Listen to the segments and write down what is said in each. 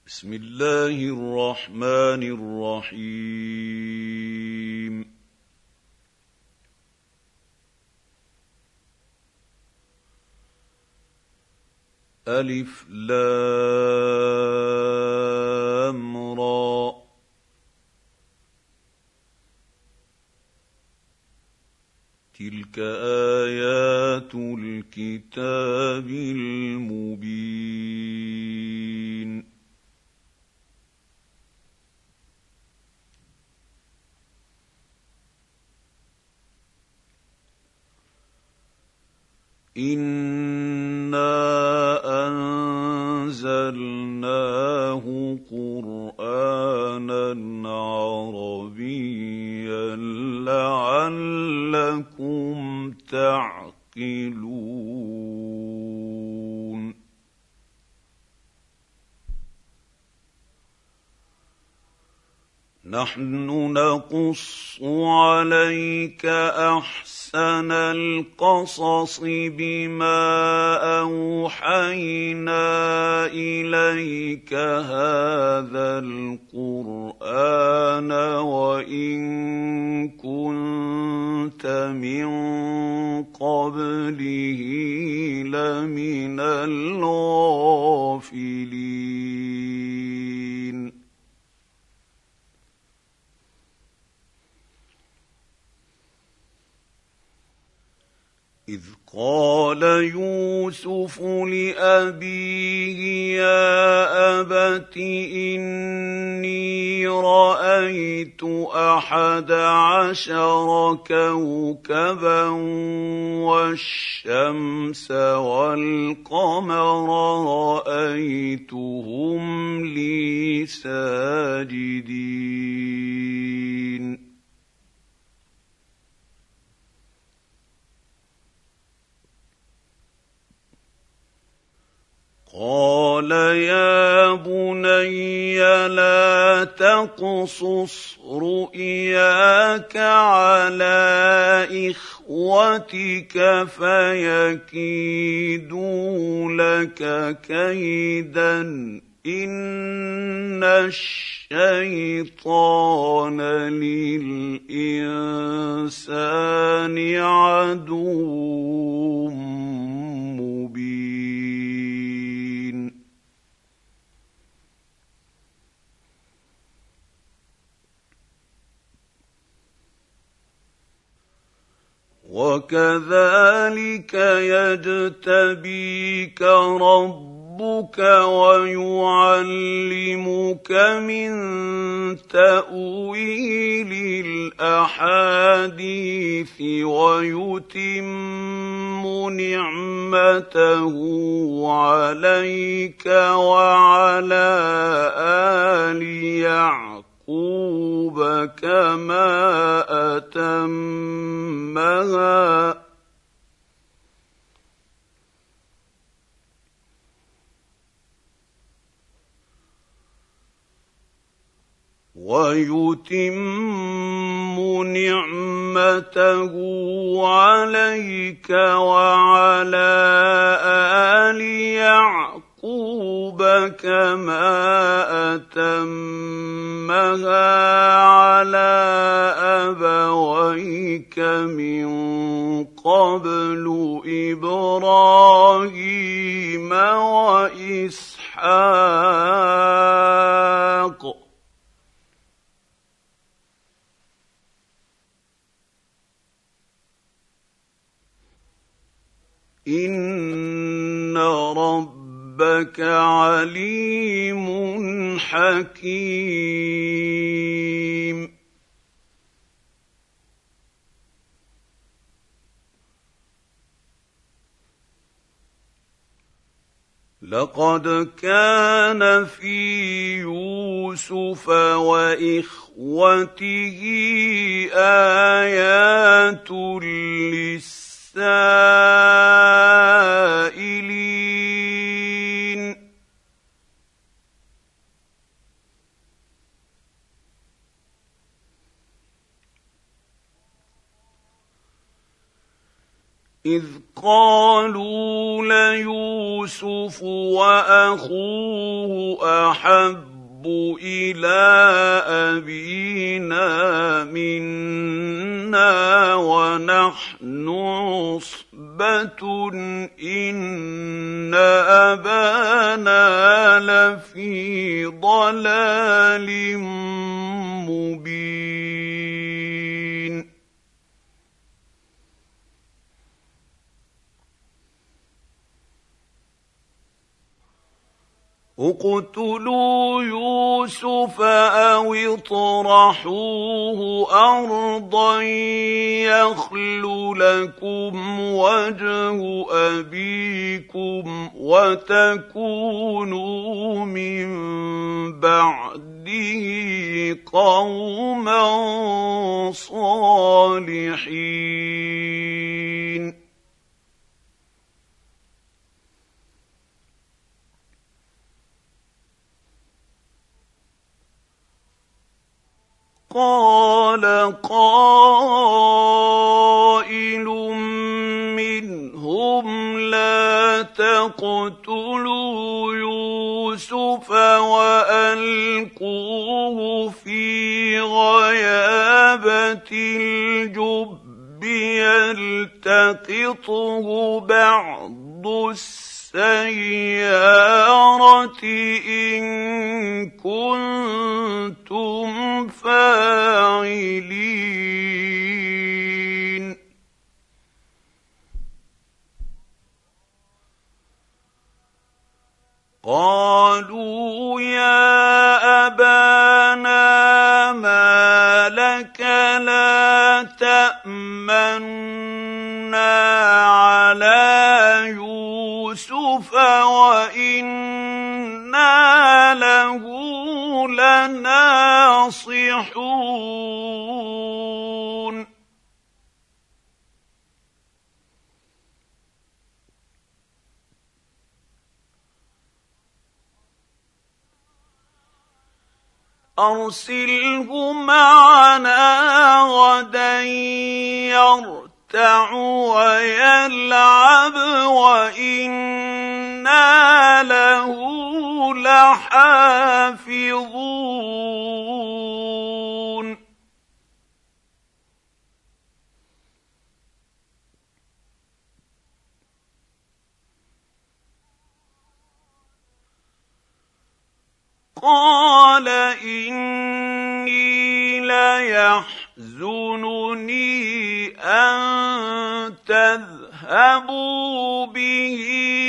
بسم الله الرحمن الرحيم ألف لام را تلك آيات الكتاب المبين إنا أنزلناه قرآنا عربيا لعلكم تعقلون نحن نقص عليك أحسن القصص بما أوحينا إليك هذا القرآن وإن كنت من قبله لمن الغافلين إذ قال يوسف لأبيه يا أبت إني رأيت 11 كوكبا والشمس والقمر رأيتهم لي ساجدين قال يا بني لا تقصص رؤياك على إخوتك فيكيدوا لك كيدا إن الشيطان للإنسان عدو مبين وكذلك يجتبيك ربك ويعلمك من تأويل الأحاديث ويتم نعمته عليك وعلى آل يعقوب كما أتمها ويتم نعمته عليك وعلى آل يعقوب كما أتمها على أبويك من قبل إبراهيم وإسحاق إن ربك عليم حكيم لقد كان في يوسف وإخوته آيات للسائلين إذ قالوا ليوسف وأخوه أحب إلى أبينا منا ونحن عصبة إن أبانا لفي ضلال مبين اقتلوا يوسف أو اطرحوه أرضا يخل لكم وجه أبيكم وتكونوا من بعده قوما صالحين قال قائل منهم لا تقتلوا يوسف وألقوه في غيابة الجب يلتقطه بعض السيارة إن كنتم فاعلين قالوا يا أبانا ما لك لا تأمنا على يوسف وإنا له لناصحون أرسله معنا غدا يرتع ويلعب وإنا له لحافظون قال إني ليحزنني أن تذهبوا به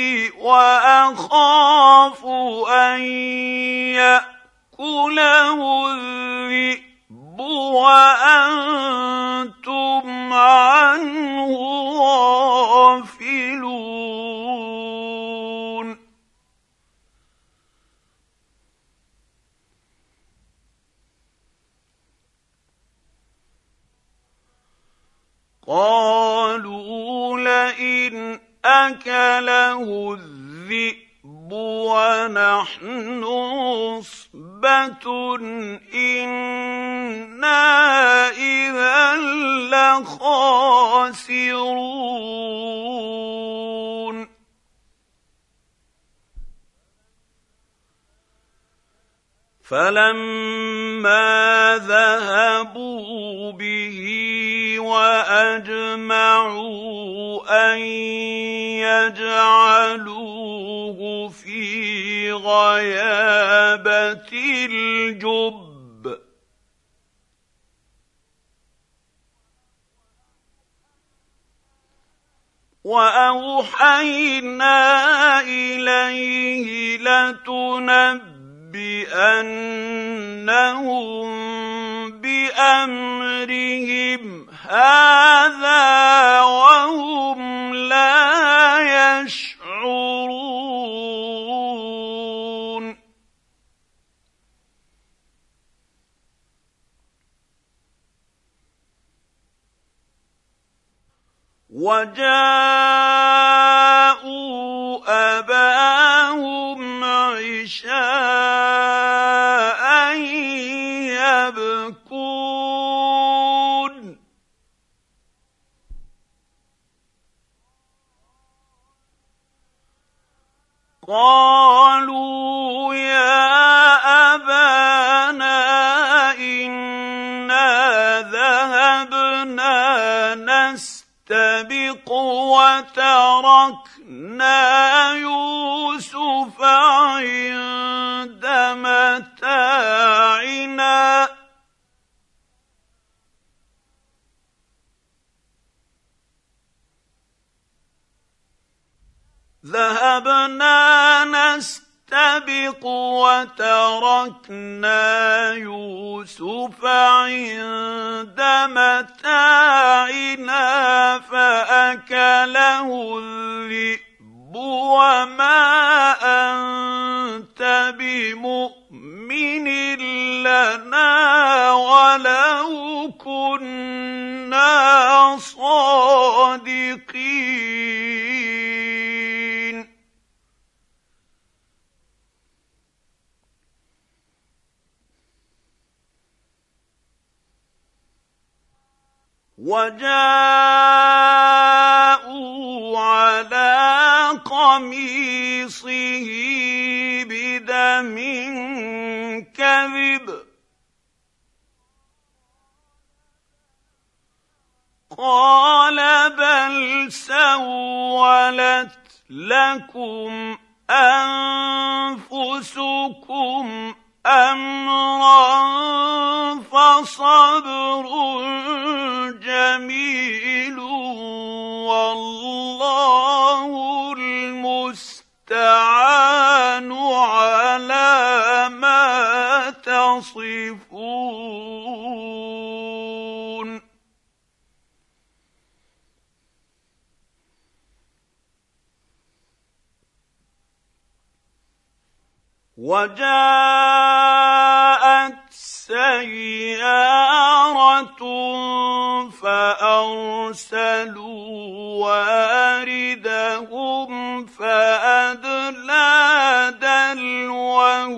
وأخاف أن يأكله الذئب وأنتم عنه غافلون قالوا لئن أكله الذئب ونحن عصبة إنا إذا لخاسرون فلما ذهبوا به وأجمعوا أن يجعلوه في غيابة الجب وأوحينا إليه لتنبئنهم بأمرهم هذا وهم لا يشعرون وجاءوا أباهم عشاء يبكون وتركنا يوسف عند متاعنا ذهبنا نستبق وتركنا يوسف عند متاعنا فأكله الذئب وما أنت بمؤمن لنا ولو كنا صادقين وجاءوا على قميصه بدم كذب قال بل سولت لكم أنفسكم أمرا فصبر جميل والله المستعان على ما تصفون وجاءت سيارة فأرسلوا واردهم فأدلى دلوه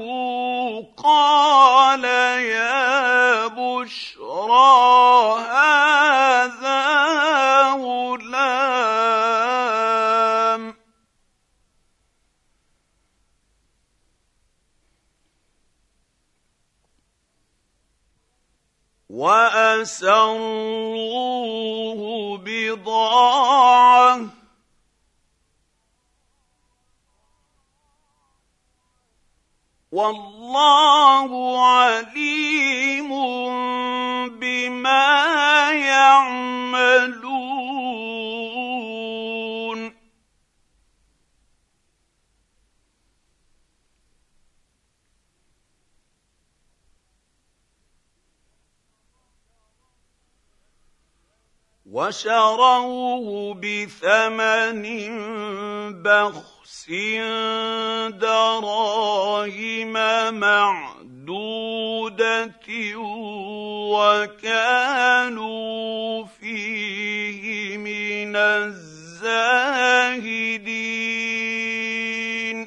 قال يا بشرى هذا غلام وأسروه بضاعة والله عليم بما يعملون وشروه بثمن بخس دراهم معدودة وكانوا فيه من الزاهدين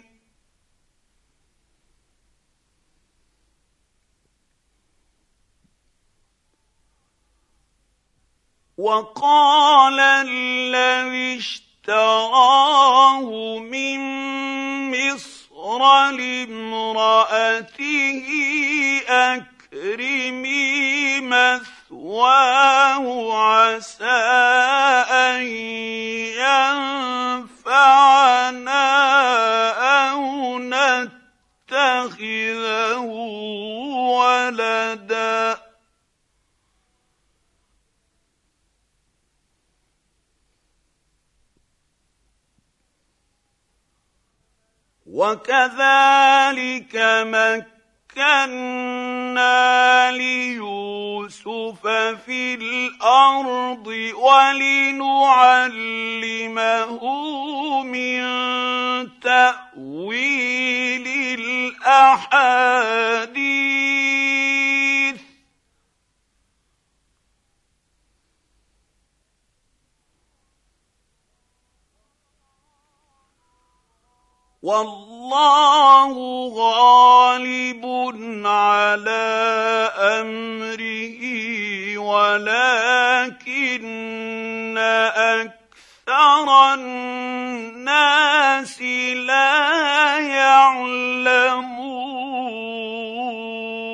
وقال الذي اشتراه من مصر لامرأته أكرمي مثواه عسى أن ينفعنا أو نتخذه ولدا وكذلك مكنا ليوسف في الأرض ولنعلمه من تأويل الأحاديث والله غالب على أمره ولكن أكثر الناس لا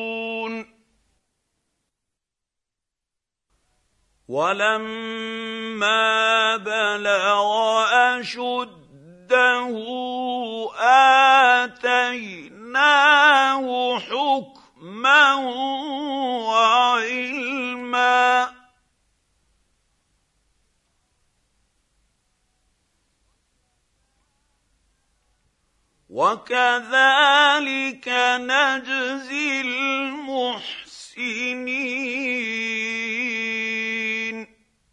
يعلمون ولما فلما بلغ أشده آتيناه حكما وعلما وكذلك نجزي المحسنين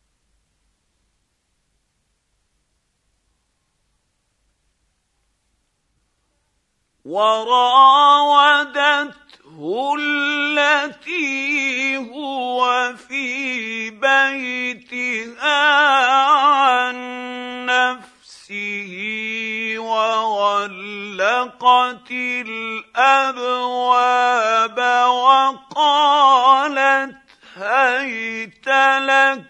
وراودته التي هو في بيتها عن نفسه وغلقت الأبواب وقالت هيت لك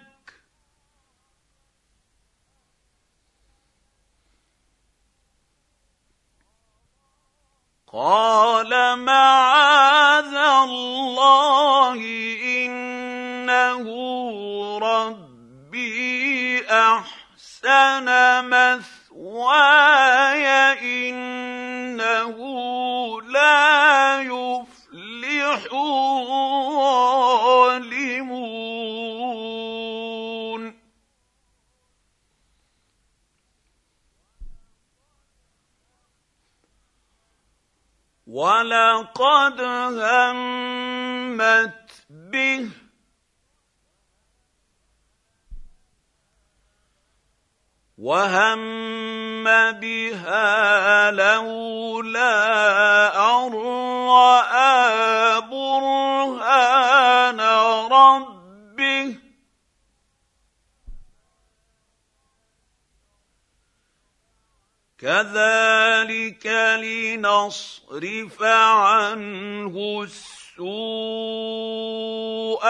قال معاذ الله إنه ربي أحسن مثواي إنه لا يفلح الظالمون ولقد همت به وهم بها لولا أن رأى برهان ربه كذلك لنصرف عنه السوء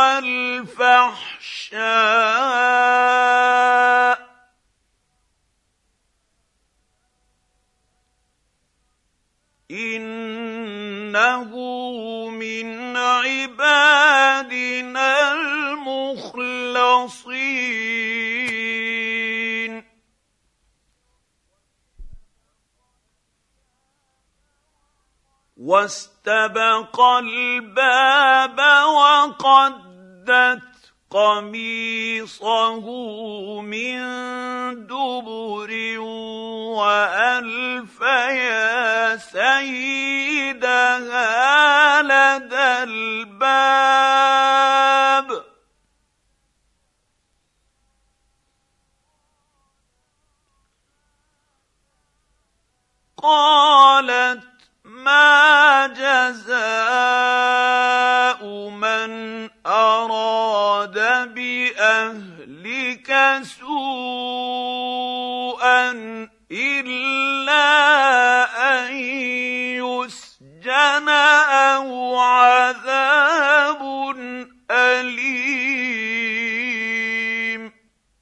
والفحشاء إنه من عبادنا المخلصين واستبق الباب وقدت قميصه من دبر وألف يا سيدها لدى الباب قالت ما جزاء من أراد بأهلك سوءا إلا أن يسجن أو عذاب أليم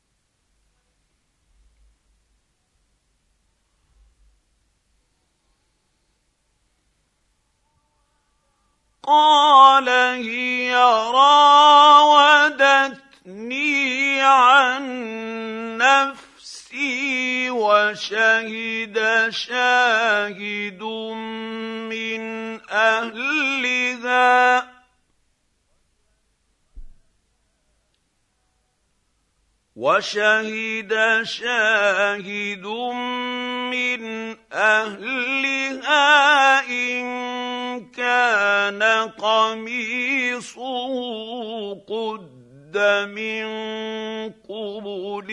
قال هي راودتني عن نفسي وشهد شاهد من أهلها من أهلها إن كان قميصه قد من قبل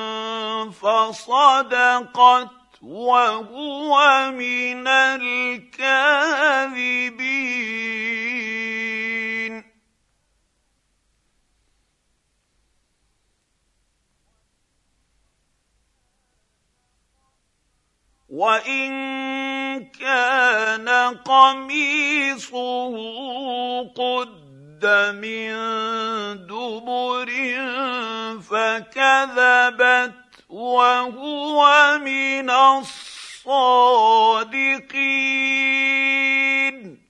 فصدقت وهو من الكاذبين وإن كان قميصه قد من دبر فكذبت وهو من الصادقين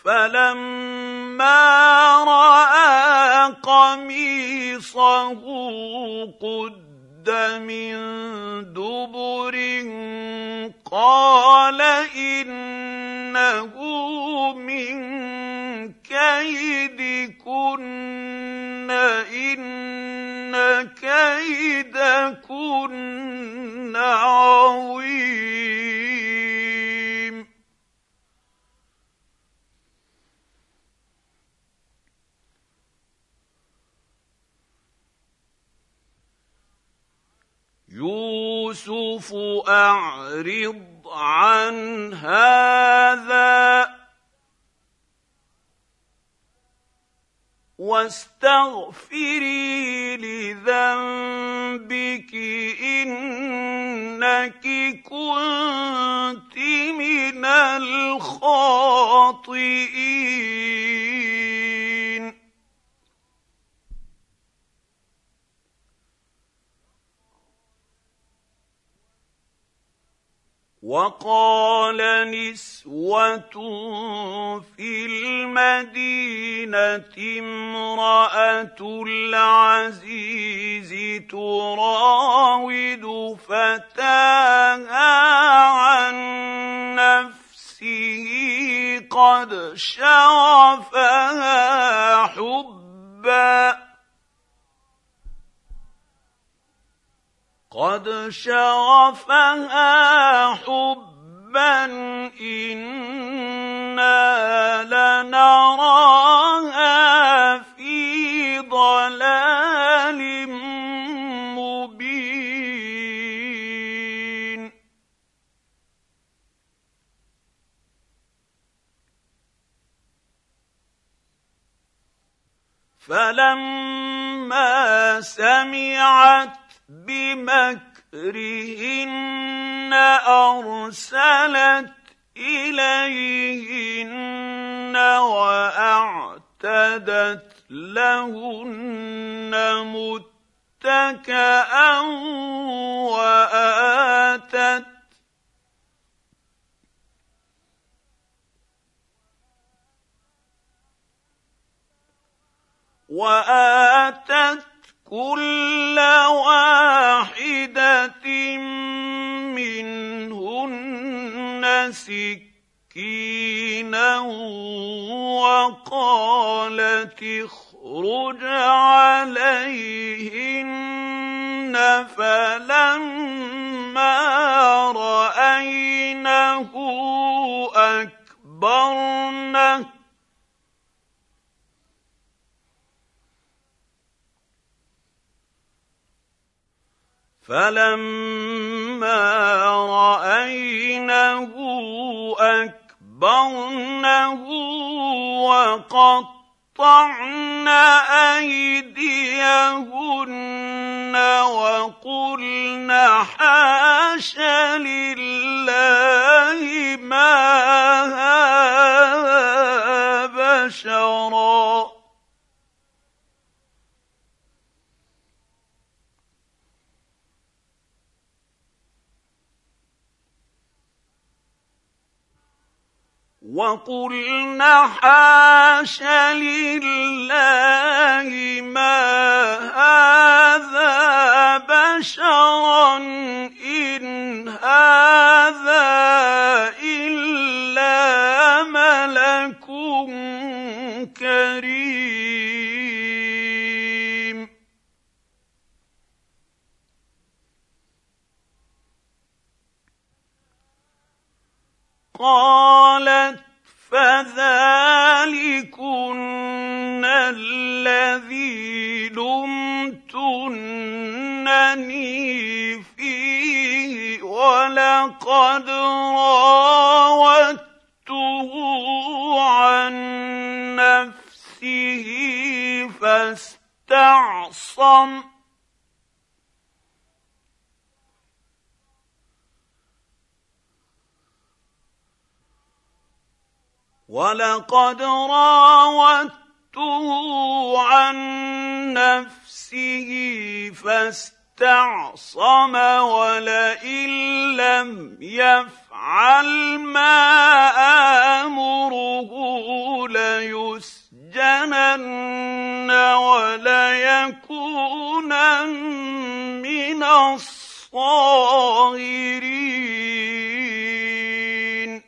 فلما رأى قميصه قد من دبر قال إنه من كيدكن إن كيدكن عظيم يوسف أعرض عن هذا واستغفري لذنبك إنك كنت من الخاطئين وقال نسوة في المدينة امرأة العزيز تراود فتاها عن نفسه قد شغفها حبا إنا لنراها في ضلال مبين فلما سمعت بمكرهن أرسلت إليهن وأعتدت لهن متكئا وآتت كل واحدة منهن سكينا وقالت اخرج عليهن فلما رأينه أكبرنه وقطعن أيديهن وقلن حاش لله ما هذا بشرا وقلن حاش لله ما هذا بشرا إن هذا إلا ملك كريم قالت فذلكن الذي لمتنني فيه ولقد راودته عن نفسه فاستعصم اسْتَعْصَمَ وَلَئِن لَّمْ يَفْعَلْ مَا آمُرُهُ لَيُسْجَنَنَّ وَلَيَكُونًا مِّنَ الصَّاغِرِينَ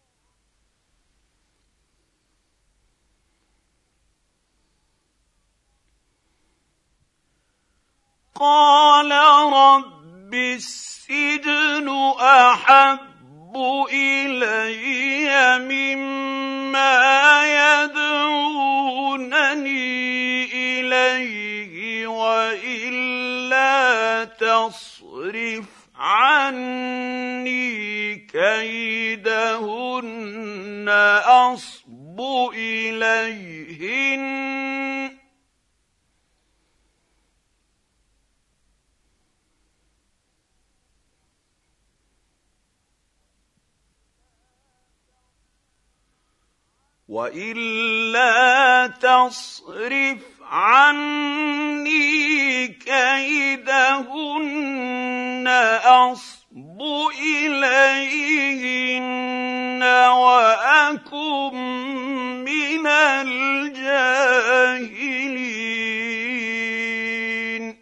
قَالَ رَبِّ السِّجْنُ أَحَبُّ إِلَيَّ مِمَّا يَدْعُونَنِي إِلَيْهِ وَإِلَّا تَصْرِفْ عَنِّي كَيْدَهُنَّ أَصْبُ إِلَيْهِنَّ وَإِلَّا تَصْرِفْ عَنِّي كَيْدَهُنَّ أَصْبُ إِلَيْهِنَّ وَأَكُن مِّنَ الْجَاهِلِينَ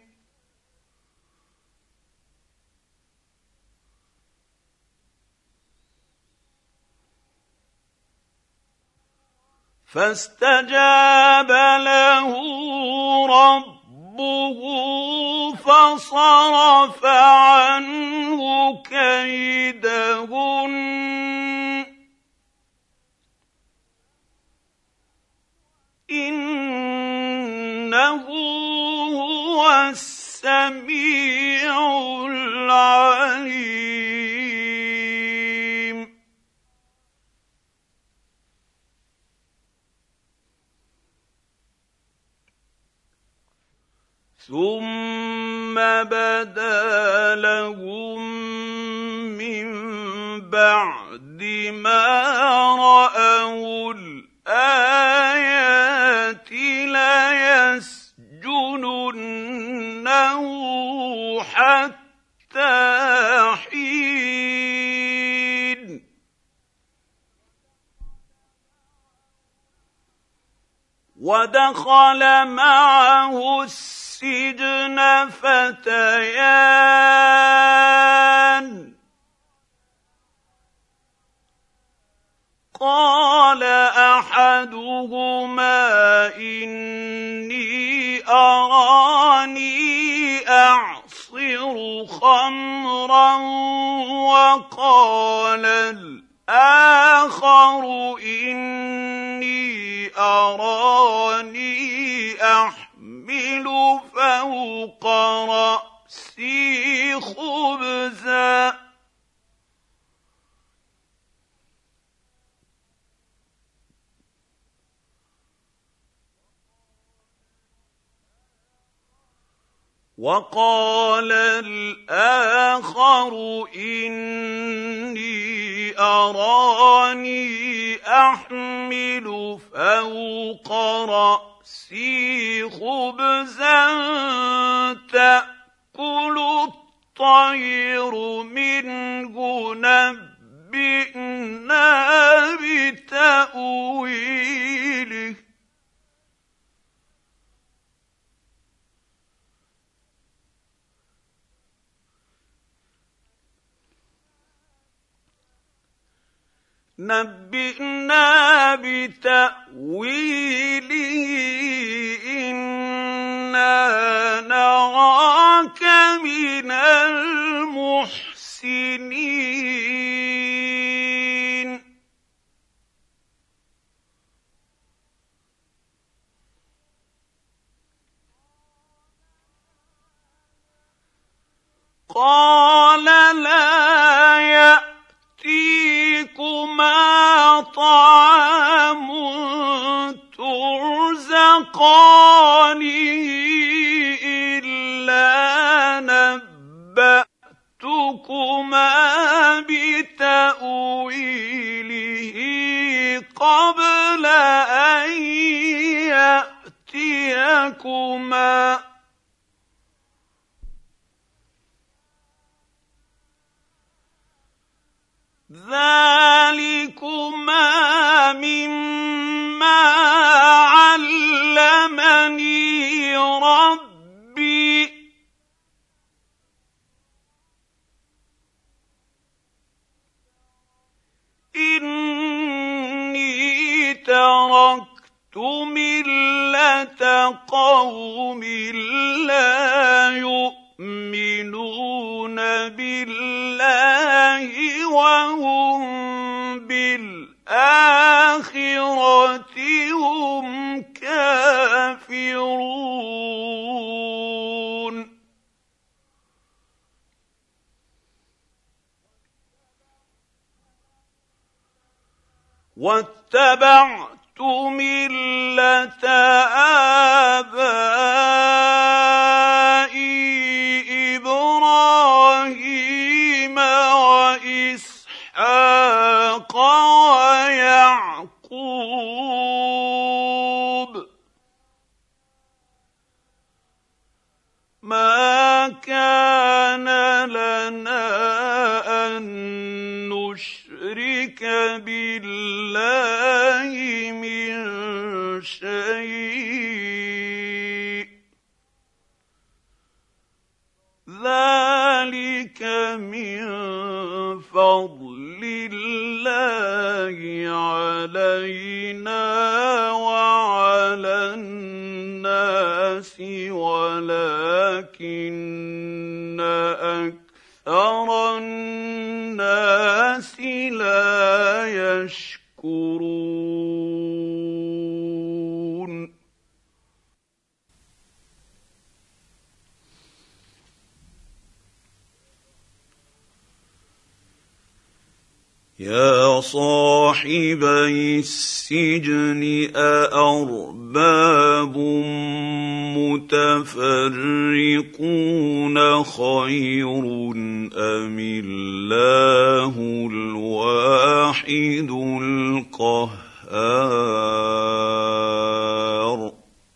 فَاسْتَجَابَ لَهُ رَبُّهُ فَصَرَفَ عَنْهُ كَيْدَهُنَّ ۚ إِنَّهُ هُوَ السَّمِيعُ الْعَلِيمُ ثُمَّ بَدَا لَهُم مِّن بَعْدِ مَا رَأَوُا الْآيَاتِ لَيَسْجُنُنَّهُ حَتَّىٰ حِينٍ وَدَخَلَ مَعَهُ السِّجْنَ فَتَيَانِ قَالَ أَحَدُهُمَا إِنِّي أَرَانِي أَعْصِرُ خَمْرًا وَقَالَ الْآخَرُ إِنِّي أَرَانِي أَحْمِلُ فَوْقَ رَأْسِي خُبْزًا وَقَالَ الْآخَرُ إِنِّي أَرَانِي أَحْمِلُ فَوْقَ رَأْسِي خُبْزًا تَأْكُلُ الطَّيْرُ مِنْهُ نَبِّئْنَا بِتَأْوِيلِهِ إِنَّا نَرَاكَ مِنَ الْمُحْسِنِينَ قَالَ لَا يَأْتِيكُمَا طَعَامٌ تُرْزَقَانِهِ إِلَّا نَبَّأْتُكُمَا بِتَأْوِيلِهِ قَبْلَ أَن يَأْتِيَكُمَا ۚ ذلكما مما علمني ربي إني تركت ملة قوم لا يؤمنون بالله وهم بالآخرة هم كافرون واتبعت ملة آبائي إبراهيم وإسحاق ويعقوب ما كان لنا أن نشرك بالله من شيء ذلك من فضل الله علينا وعلى الناس ولكن أكثر الناس لا يشكرون يا صاحبي السجن أأرباب متفرقون خير أم الله الواحد القهار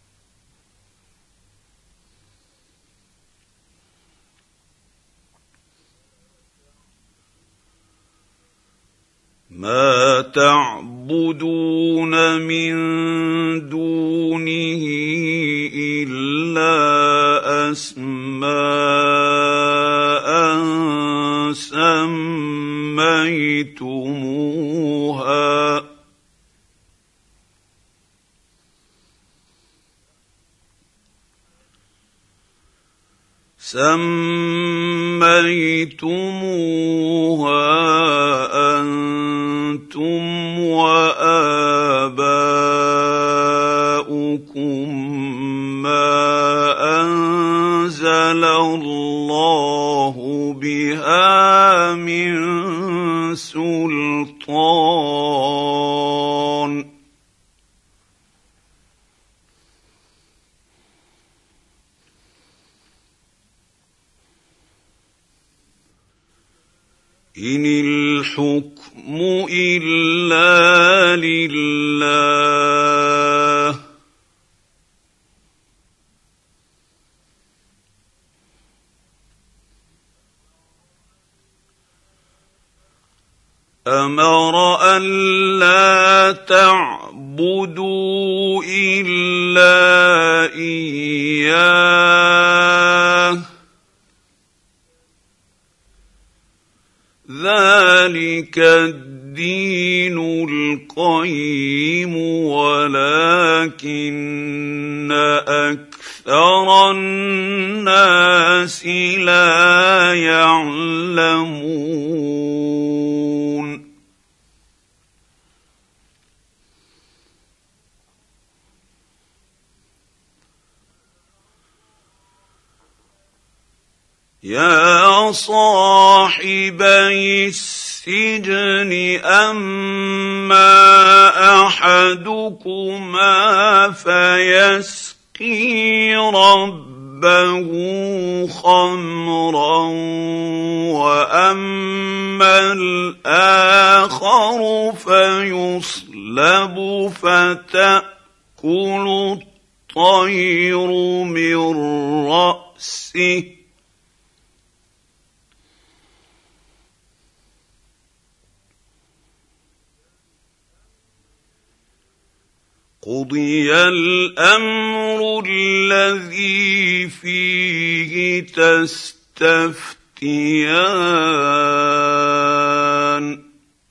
ما تعبدون من دونه إلا أسماء سميتموها أنتم وآباؤكم ما أنزل الله بها من سلطان إن الحكم إلا لله أمر ألا تعبدوا إلا إياه ذلك الدين القيم ولكن أكثر الناس لا يعلمون يا صاحبي السجن أما أحدكما فيسقي ربه خمرا وأما الآخر فيصلب فتأكل الطير من رأسه قضي الامر الذي فيه تستفتيان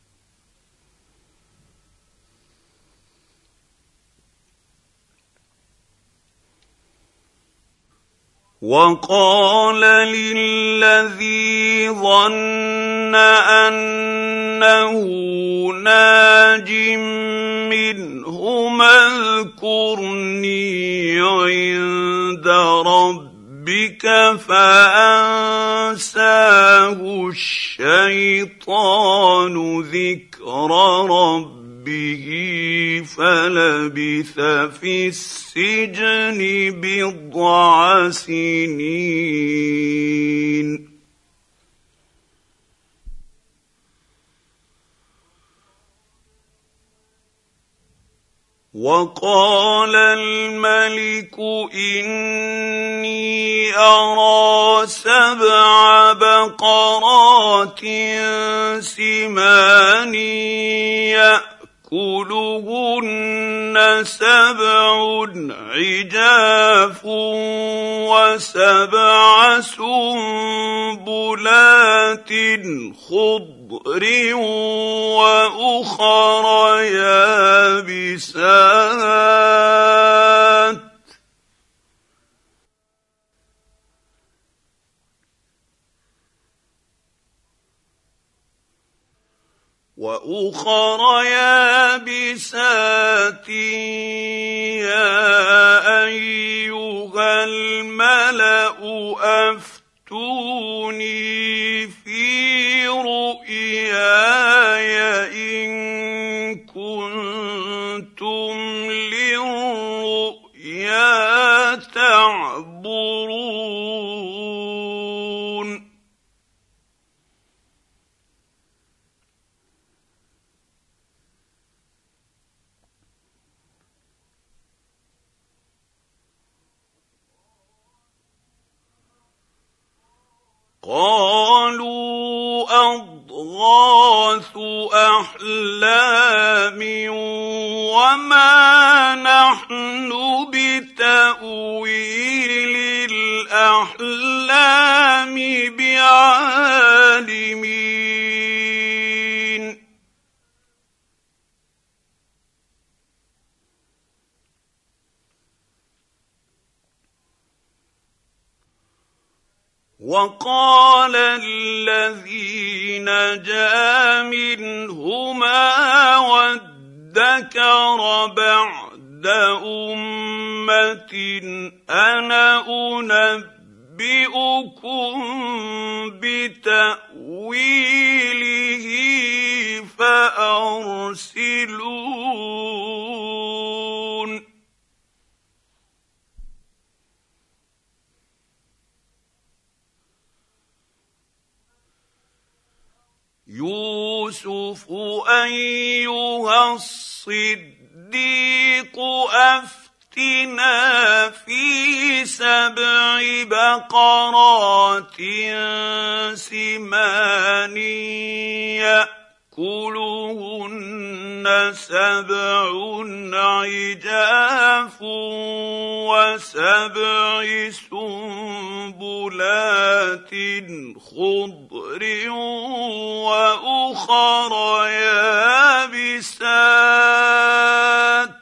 وقال للذي ظن انه ناج منهما اذكرني عند ربك فانساه الشيطان ذكر ربه فلبث في السجن بضع سنين وقال الملك إني أرى 7 بقرات سمان يأكلهن 7 عجاف و7 سنبلات خضر وأخر يابسات يا أيها الملأ أفتوني في رؤياي إن كنتم للرؤيا تعبرون قالوا أضغاث أحلام وما نحن بتأويل الأحلام بعالمين وقال الذي نجا منهما وادكر بعد أمة أنا أنبئكم بتأويله فأرسلون يوسف أيها الصديق أفتنا في 7 بقرات سمان يأكلهن 7 عجاف و7 سنبلات خضر وأخر يابسات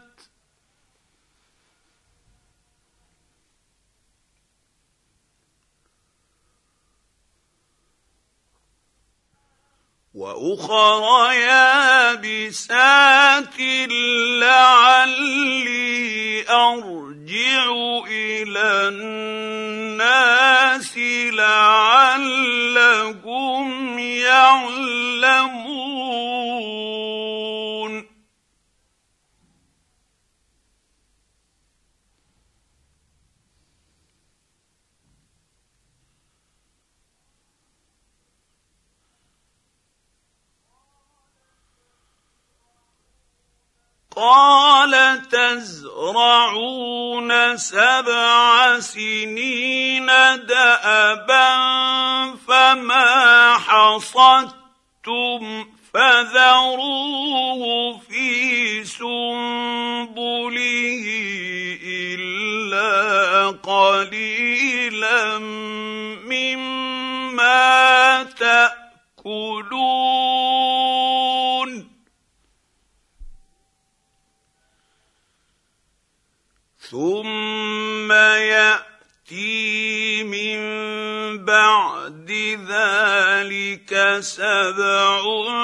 لعلي أرجع إلى الناس لعلهم يعلمون قال تزرعون 7 سنين دأبا فما حصدتم فذروه في سنبله إلا قليلا مما تأكلون ثم يأتي من بعد ذلك 7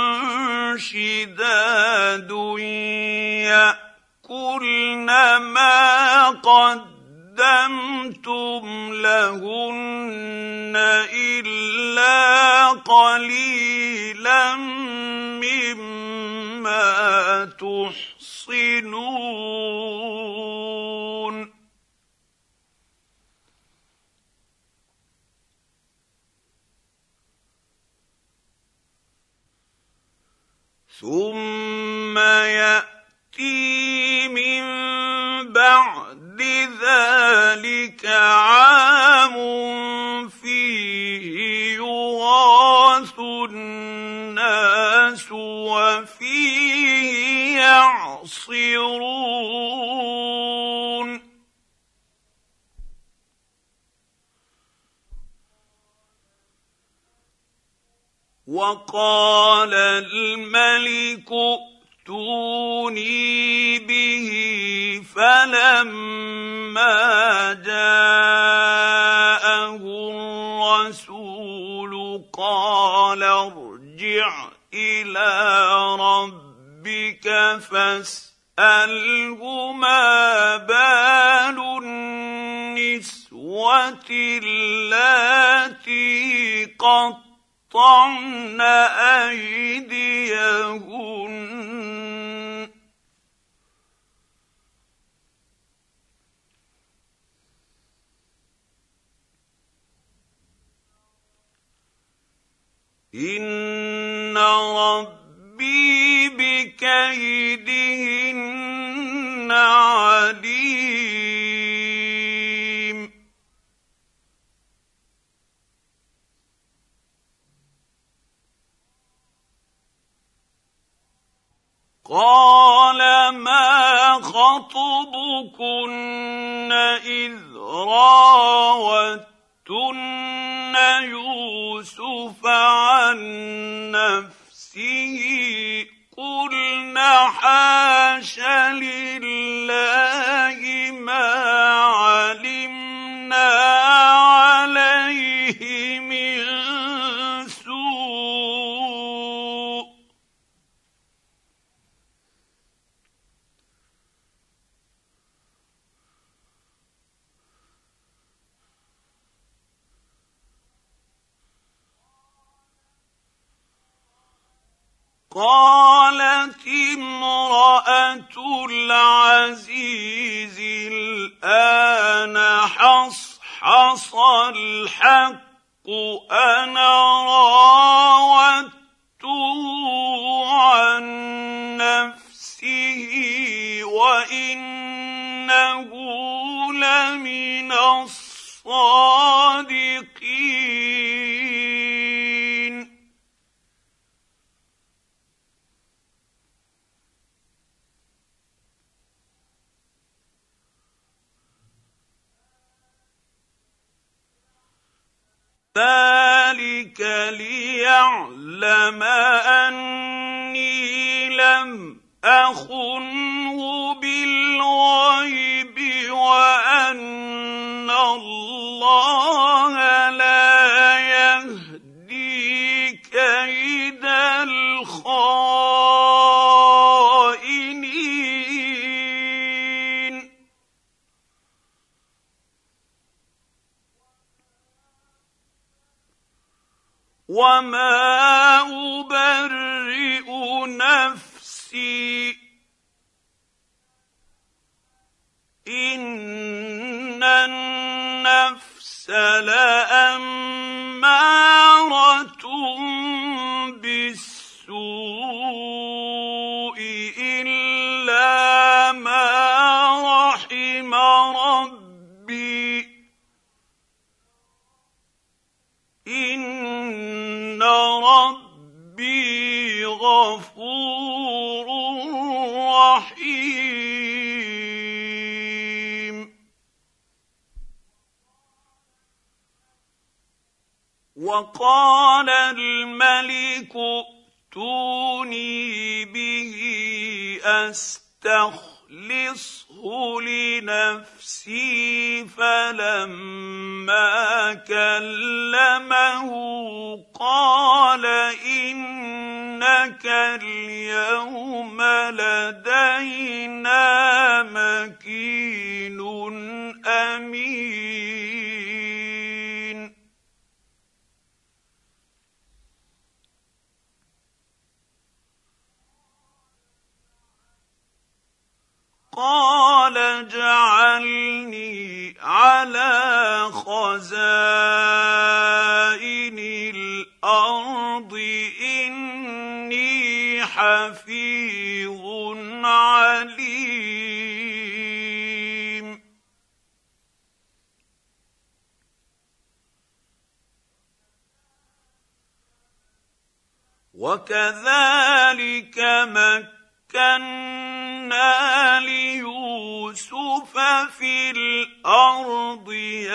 شداد يأكلن ما قدمتم لهن إلا قليلا مما تحصنون ثم يأتي من بعد ذلك عام فيه يغاث الناس وفيه يعصرون وقال الملك ائتوني به فلما جاءه الرسول قال ارجع إلى ربك فاسأله ما بال النسوة اللاتي قطعن أيديهن إن ربي بكيدهن عليم قال ما خطبكن إذ راوتن يوسف عن نفسه قلن حاش لله ما علمنا عليه من سوء قالت امرأة العزيز الآن حصحص الحق أنا راودته عن نفسه وإنه لمن الصادقين ذلك ليعلم أني لم أخنه بالغيب وأن الله لا يهدي كيد الخائنين وما أبرئ نفسي إن النفس لأمارة بالسوء إلا ما رحم ربي إن ربي غفور غفور رحيم. وقال الملك ائتوني به أستخلصه لنفسي. فلما كلمه قال إنك اليوم لدينا مكين أمين. قال اجعلني على خزائن الأرض إني حفيظ عليم. وكذلك مكنا ليوسف في الأرض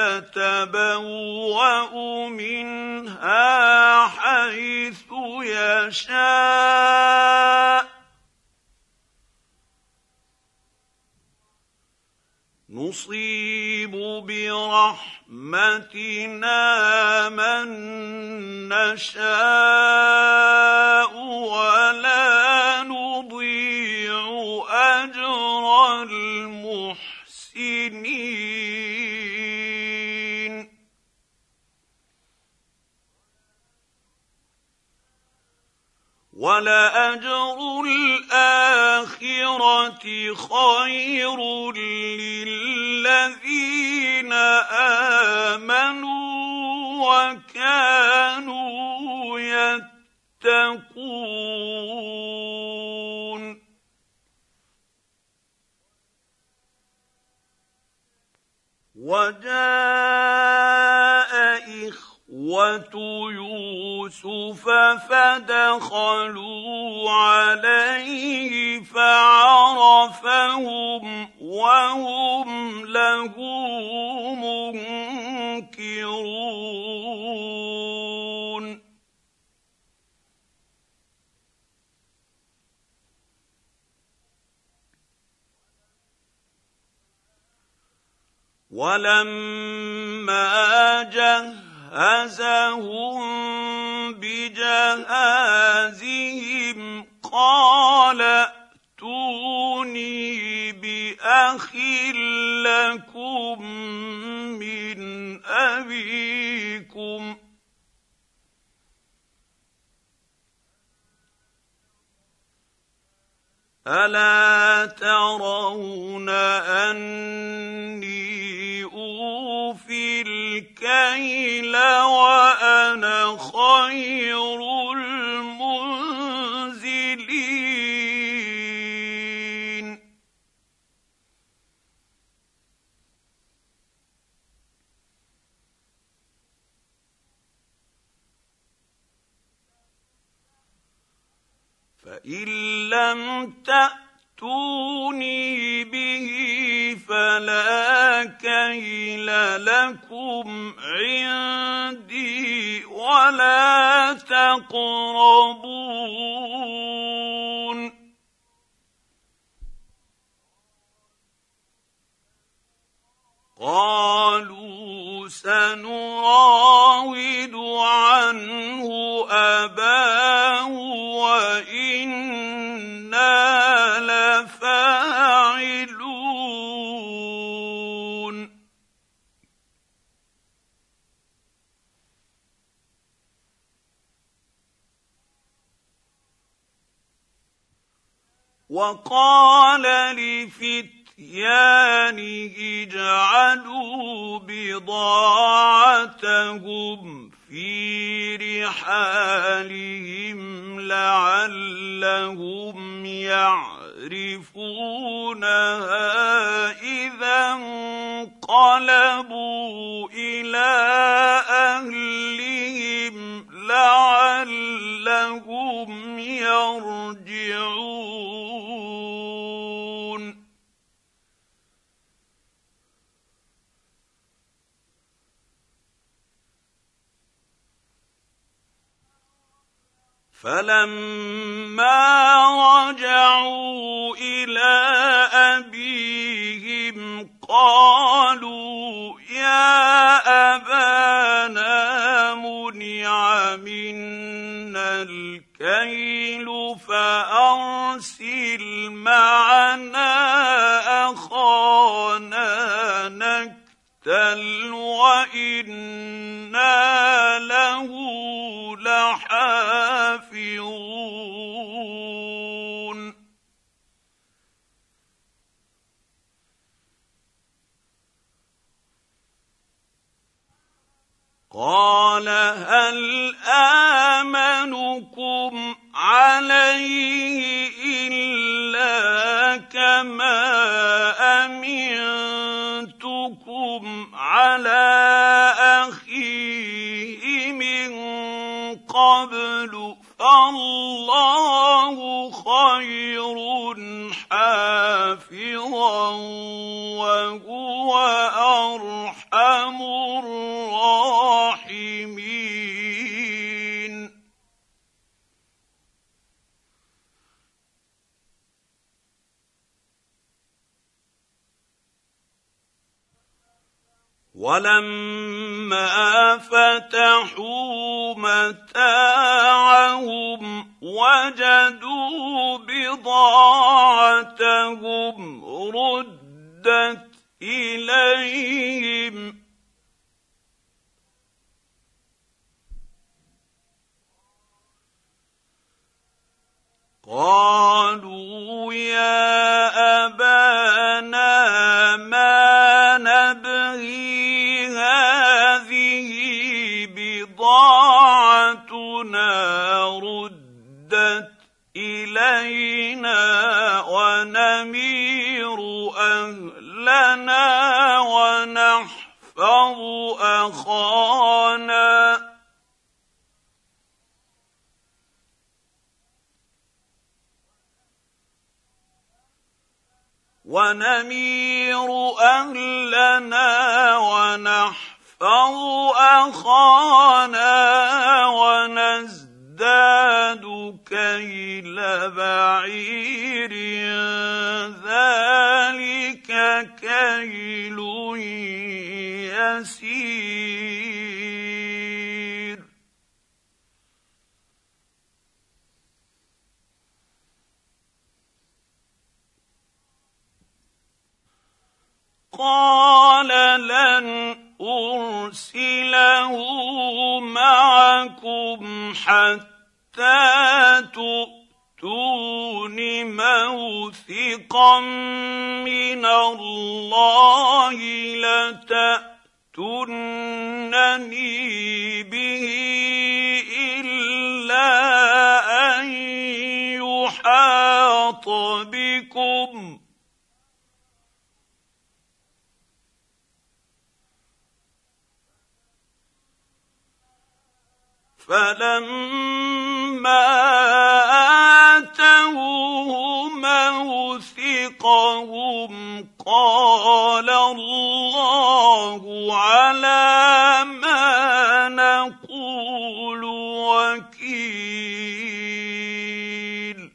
يتبوأ منها حيث يشاء نصيب برحمتنا من نشاء ولا نضيع أجر المحسنين. ولأجر الآخرة خير للذين آمنوا وكانوا يتقون. وجاء إخوة يوسف فدخلوا عليه فعرفهم وهم له منكرون. ولما جهزهم بجهازهم قال ائتوني بأخ لكم من أبيكم ألا ترون أني أوفي الكيل وأنا خير المنزلين. فإن لم تأتوني به فلا كيل لكم عندي ولا تقربون. قالوا سنراود عنه أباه وإنا لفاعلون. وقال لفتيانه اجعلوا بضاعتهم في رحالهم لعلهم يعرفونها إذا انقلبوا إلى أهلهم لعلهم يرجعون. فلما رجعوا إلى أبيهم قالوا يا أبانا منع منا الكيل فأرسل معنا أخانا نكتل وإنا له لحافظون قال هل آمنكم عليه إلا كما أمنتكم على أخيه من قبل فالله خير حافظا وهو أرحم الراحمين ولما فتحوا متاعهم وجدوا بضاعتهم ردت إليهم قالوا يا أبانا ما نبغي هذه بضاعتنا ردت إلينا ونمير أهلنا ونحفظ أخانا ونزداد كيل بعير ذلك كيل يسير قال لن أرسله معكم حتى تؤتون موثقا من الله لتأتونني به إلا أن يحاط بكم فلما آتوه موثقهم قال الله على ما نقول وكيل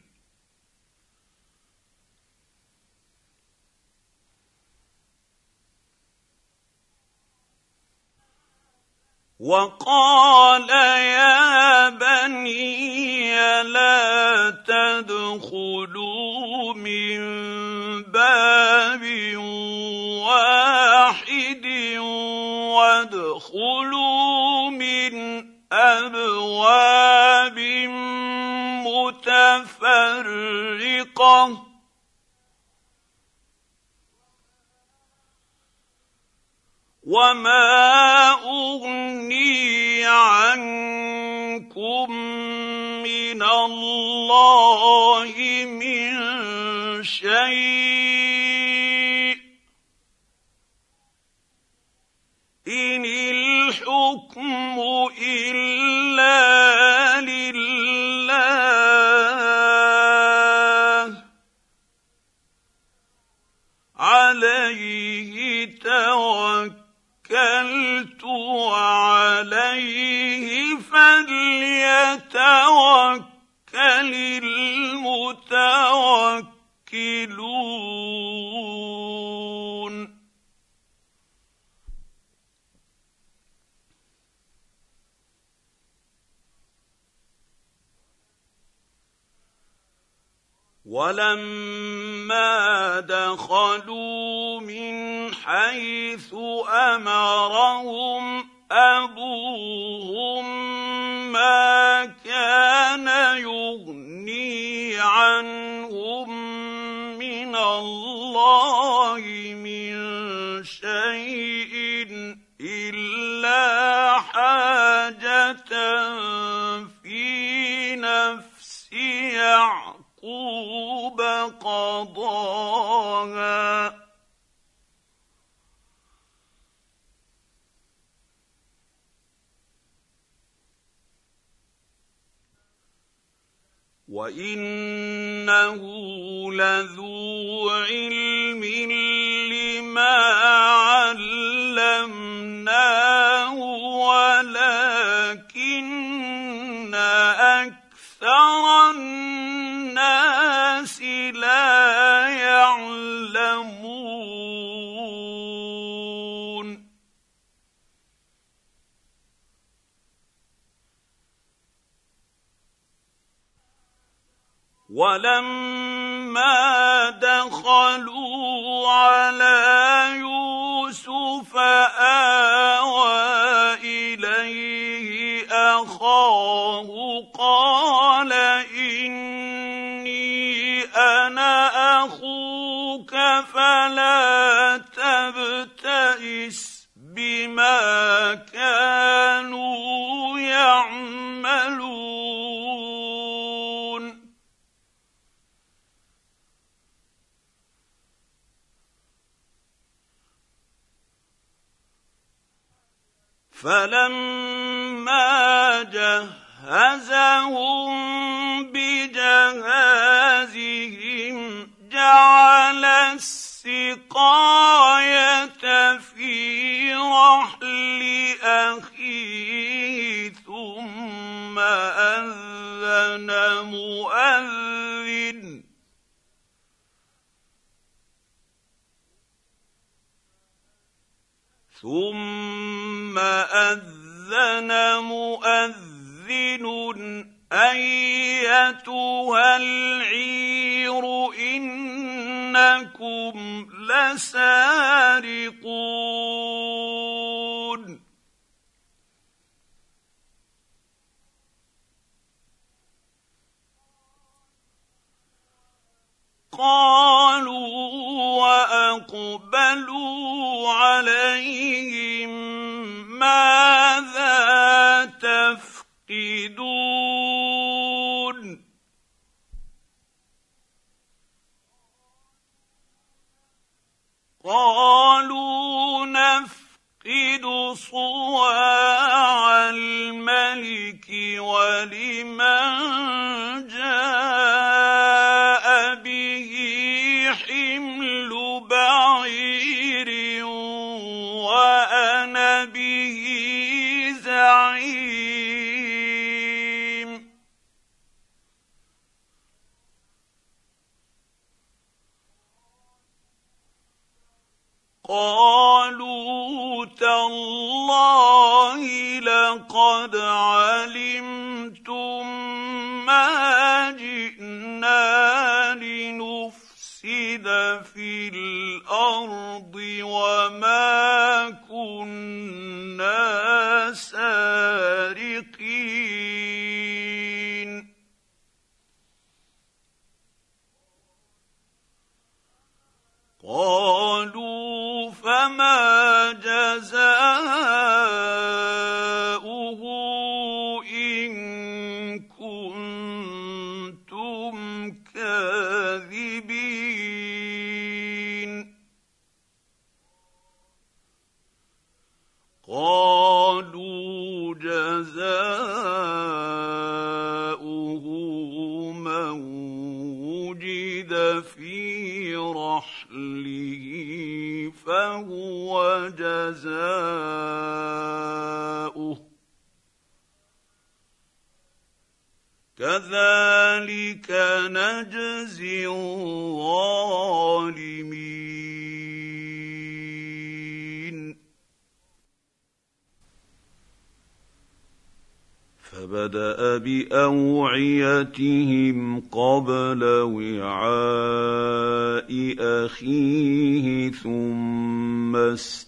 وقال يا بني لا تدخلوا من باب واحد وادخلوا من أبواب متفرقة وما أغني عنكم من الله من شيء إن الحكم إلا لله عليه توكلت وعليه فليتوكل المتوكلون ولما دخلوا من حيث أمرهم أبوهم ما كان يغني عنهم من الله من شيء إلا حاجة في نفس يعقوب قضاها وَإِنَّهُ لَذُو عِلْمٍ لِّمَا عَلَّمْنَاهُ وَلَٰكِنَّ أَكْثَرَ النَّاسِ لَا يَعْلَمُونَ وَلَمَّا دَخَلُوا عَلَىٰ يُوسُفَ آوَىٰ إِلَيْهِ أَخَاهُ قَالَ إِنِّي أَنَا أَخُوكَ فَلَا تَبْتَئِسْ بِمَا كَانُوا يَعْمَلُونَ فَلَمَّا جَهَّزَهُم بِجَهَازِهِمْ جَعَلَ السِّقَايَةَ فِي رَحْلِ أَخِيهِ ثُمَّ أَذَّنَ مُؤَذِّنٌ أَيَّتُهَا الْعِيرُ إِنَّكُمْ لَسَارِقُونَ قَالُوا وَأَقْبَلُوا عَلَيْهِم مَّاذَا تَفْقِدُونَ قَالُوا نَفْقِدُ صُوَاعَ الْمَلِكِ وَلِمَن جَاءَ بِهِ حِمْلُ بَعِيرٍ وَأَنَا بِهِ زَعِيمٌ قَالُوا تَاللَّهِ لَقَدْ عَلِمْتُم مَّا جِئْنَا لِنُفْسِدَ فِي الْأَرْضِ وَمَا كُنَّا سَارِقِينَ قَالُوا فَمَا جَزَاؤُهُ كذلك نجزي الظالمين. فبدأ بأوعيتهم قبل وعاء أخيه ثم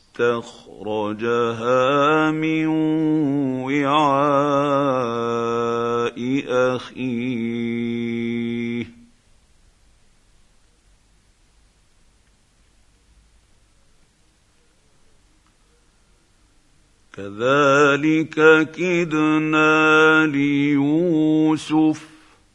استخرجها من وعاء أخيه كذلك كدنا ليوسف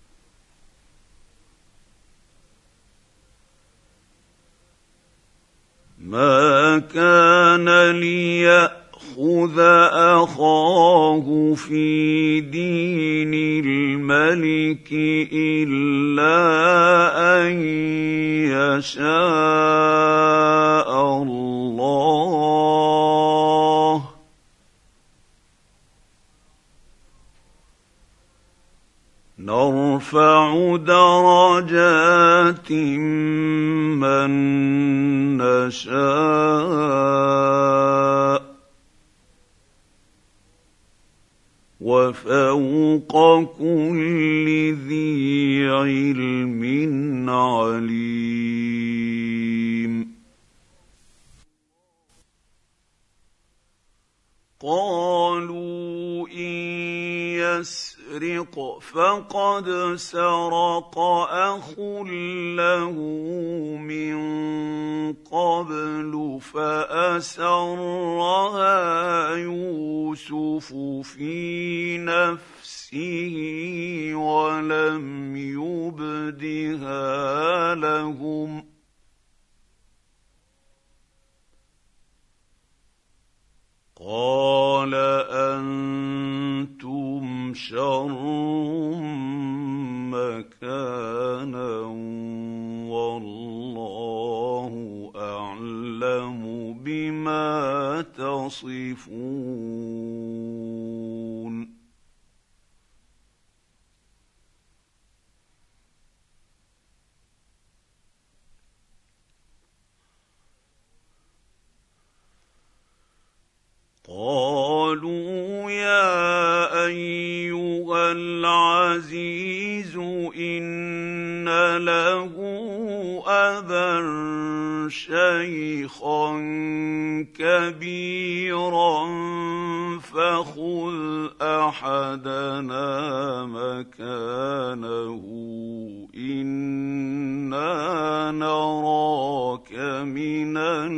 ما كان ليأخذ أخاه في دين الملك إلا أن يشاء الله نرفع درجات من نشاء وفوق كل ذي علم عليم. قالوا إن يسرق فقد سرق أخ له من قبل فأسرها يوسف في نفسه ولم يبدها لهم قال أنتم شر مكانا والله أعلم بما تصفون. قالوا يا أيها العزيز إن له أبا شيخا كبيرا فخذ أحدنا مكانه إنا نراك من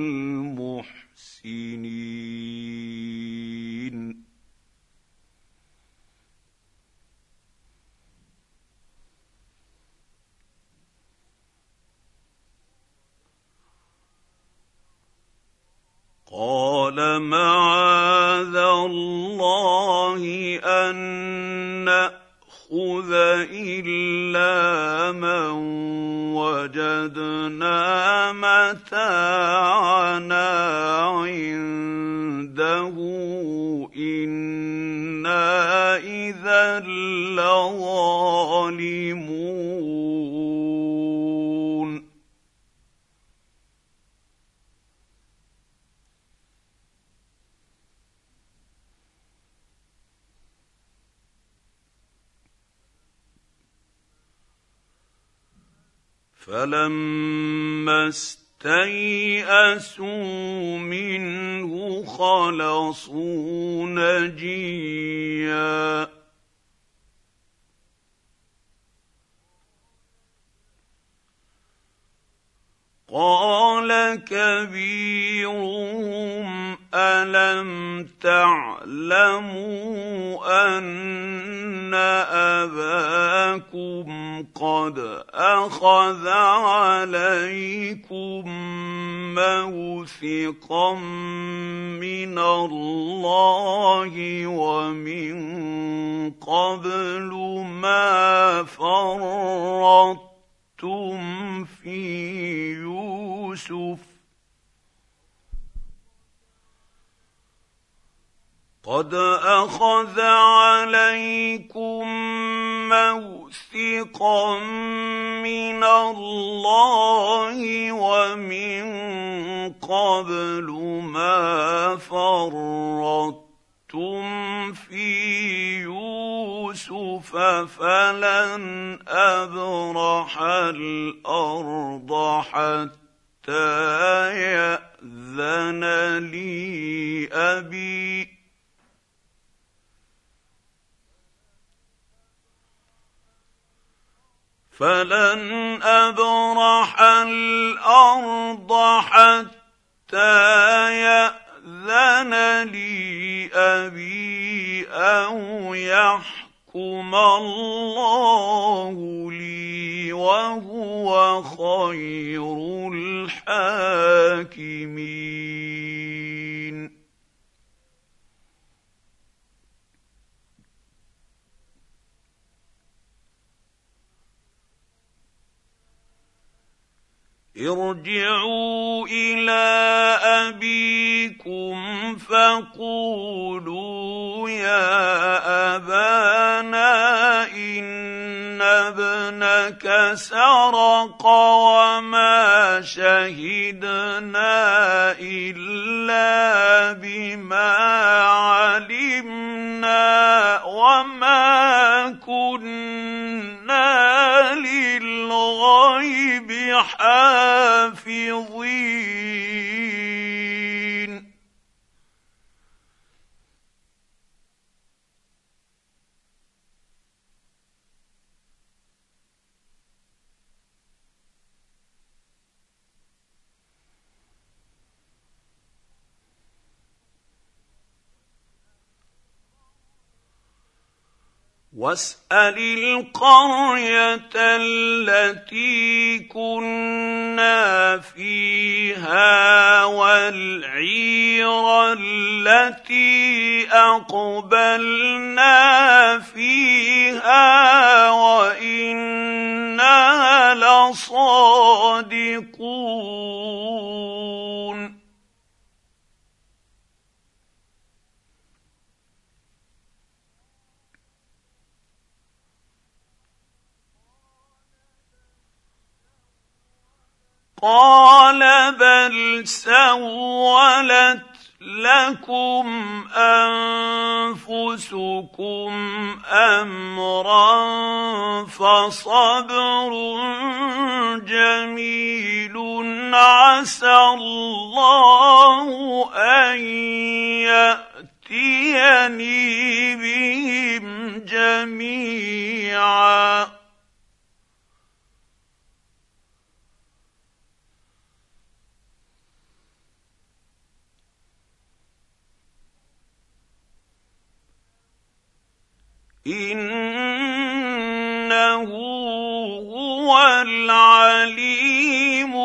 المحسنين. قال معاذ الله أن نأخذ إلا من وجدنا متاعنا عنده إنا إذا لظالمون. فلما استيئسوا منه خلصوا نجيا قال كبيرهم ألم تعلموا أن أباكم قد أخذ عليكم موثقا من الله ومن قبل ما فرطتم في يوسف قد أخذ عليكم موثقا فريقا من الله ومن قبل ما فرطتم في يوسف فلن أبرح الأرض حتى يأذن لي أبي فلن أبرح الأرض حتى يأذن لي أبي أو يحكم الله لي وهو خير الحاكمين. ارجعوا إلى أبيكم فقولوا يا أبانا إن ابنك سرق وما شهدنا إلا بما علمنا وما كنا للغيب حافظين. واسأل القرية التي كنا فيها والعير التي أقبلنا فيها وإنا لصادقون. قال بل سولت لكم أنفسكم أمرا فصبر جميل عسى الله أن يأتيني بهم جميعا إنه هو العليم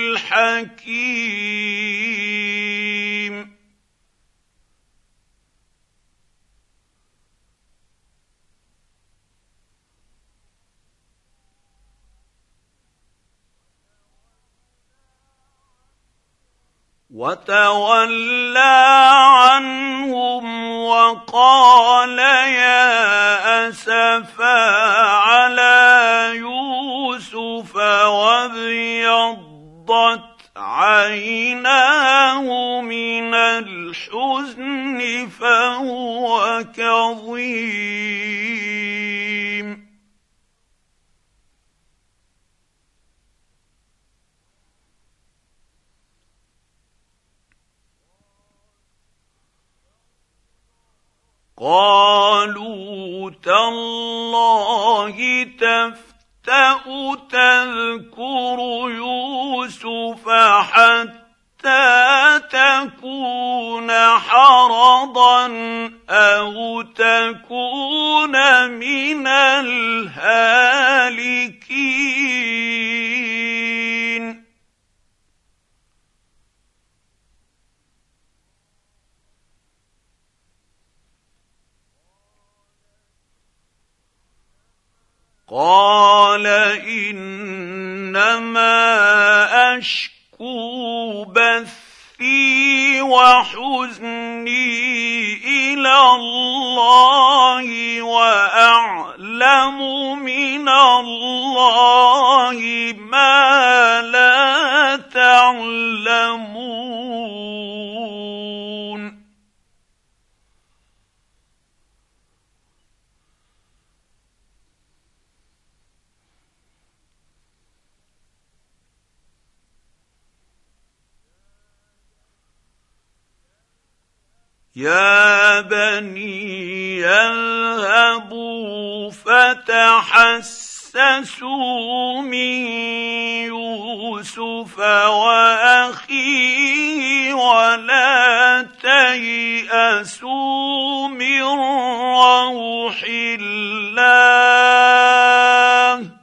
الحكيم. وتولى عنهم وقال يا أسفا على يوسف وابيضت عيناه من الحزن فهو كظيم. قالوا تالله تفتأ تذكر يوسف حتى تكون حرضا أو تكون من الهالكين. قال إنما أشكو بثي وحزني إلى الله وأعلم من من الله ما لا تعلمون يا بني اذهبوا فتحسسوا من يوسف واخيه ولا تيأسوا من روح الله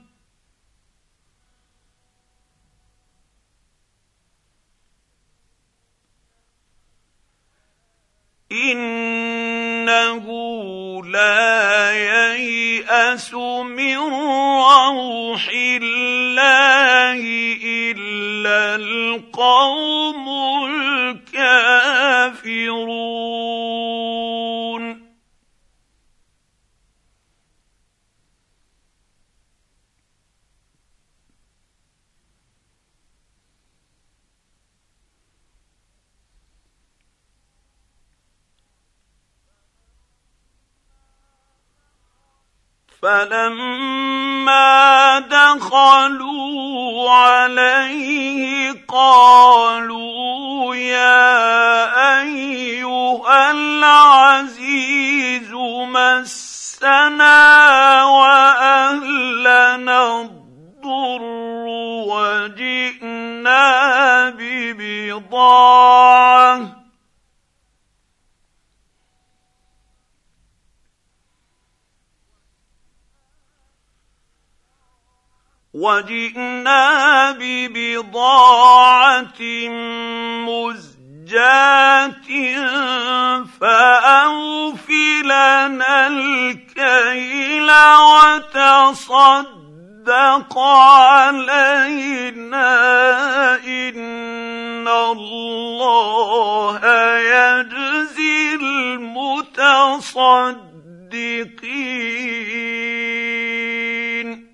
إنه لا ييأس من روح الله إلا القوم الكافرون فلما دخلوا عليه قالوا يا أيها العزيز مسنا وأهلنا الضر وجئنا ببضاعة مزجاة فأوف لنا الكيل وتصدق علينا إن الله يجزي المتصدقين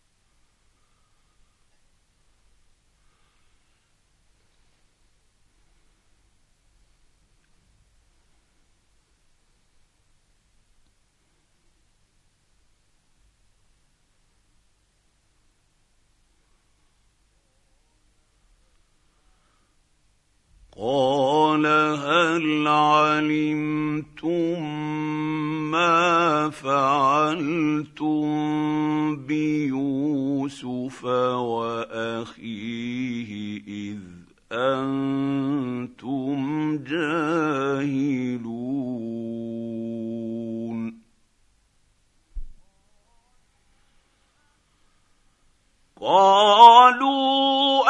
قال هل علمتم ما فعلتم بيوسف وأخيه إذ أنتم جاهلون قالوا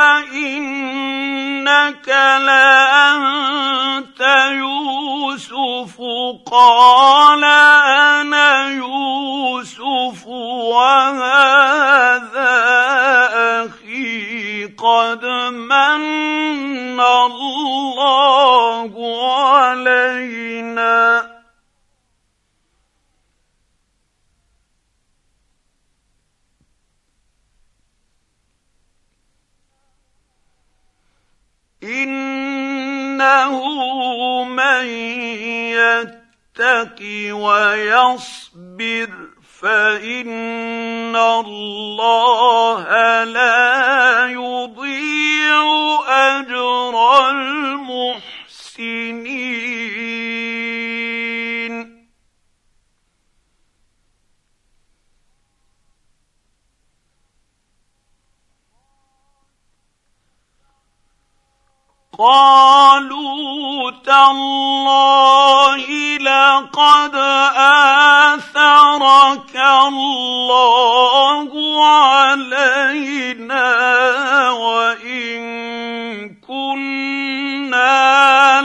أئنك لأنت يوسف قال أنا يوسف وهذا أخي قد من الله علينا إنه من يتق ويصبر فإن الله لا يضيع أجر المحسنين قالوا تالله لقد آثرك الله علينا وإن كنا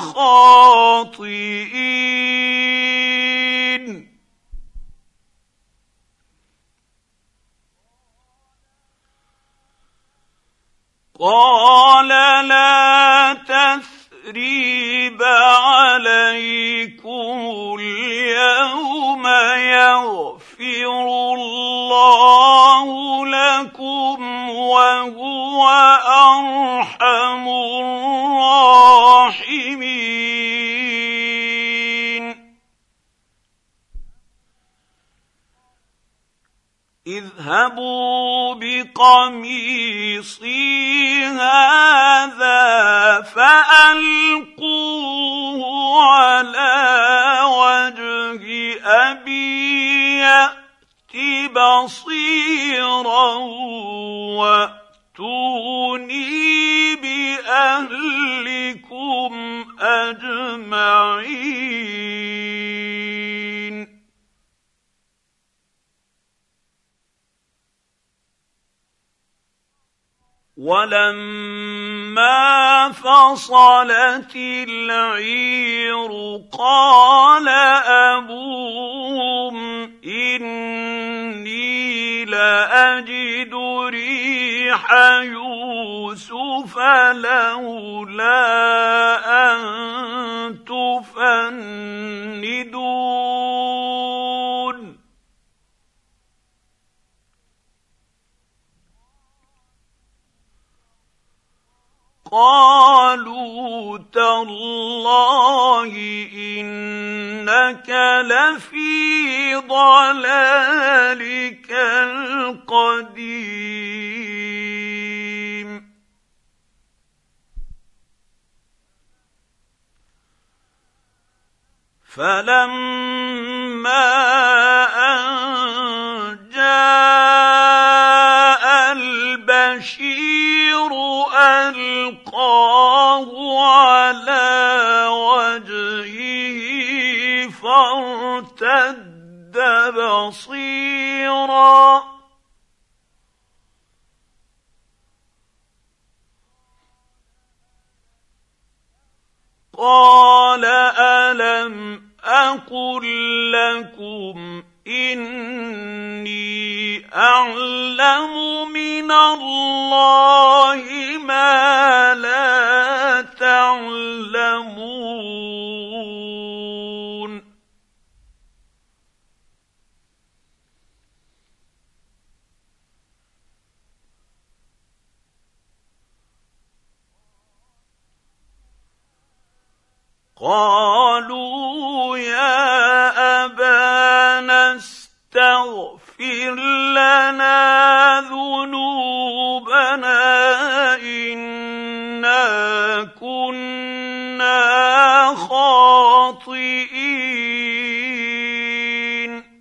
لخاطئين قال لا تثريب عليكم اليوم يغفر الله وأرحم الراحمين اذهبوا بقميصي هذا فألقوه على وجه أبي يأت بصيرا وأتوني بأهلكم أجمعين ولما فصلت العير قال أبوهم إني لأجد ريح يوسف لولا أن تفندون قالوا تالله إنك لفي ضلالك القديم فلما أن جاء البشير ألقاه على وجهه فارتد بصيرا قال ألم أقل لكم إني أعلم من الله ما لا تعلمون قالوا يا أبانا استغفر لنا ذنوبنا إنا كنا خاطئين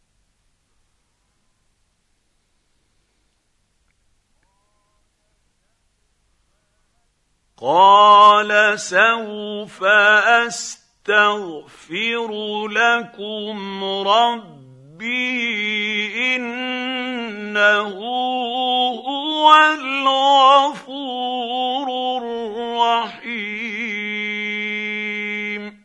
قال سوف أستغفر لكم ربي إنه هو الغفور الرحيم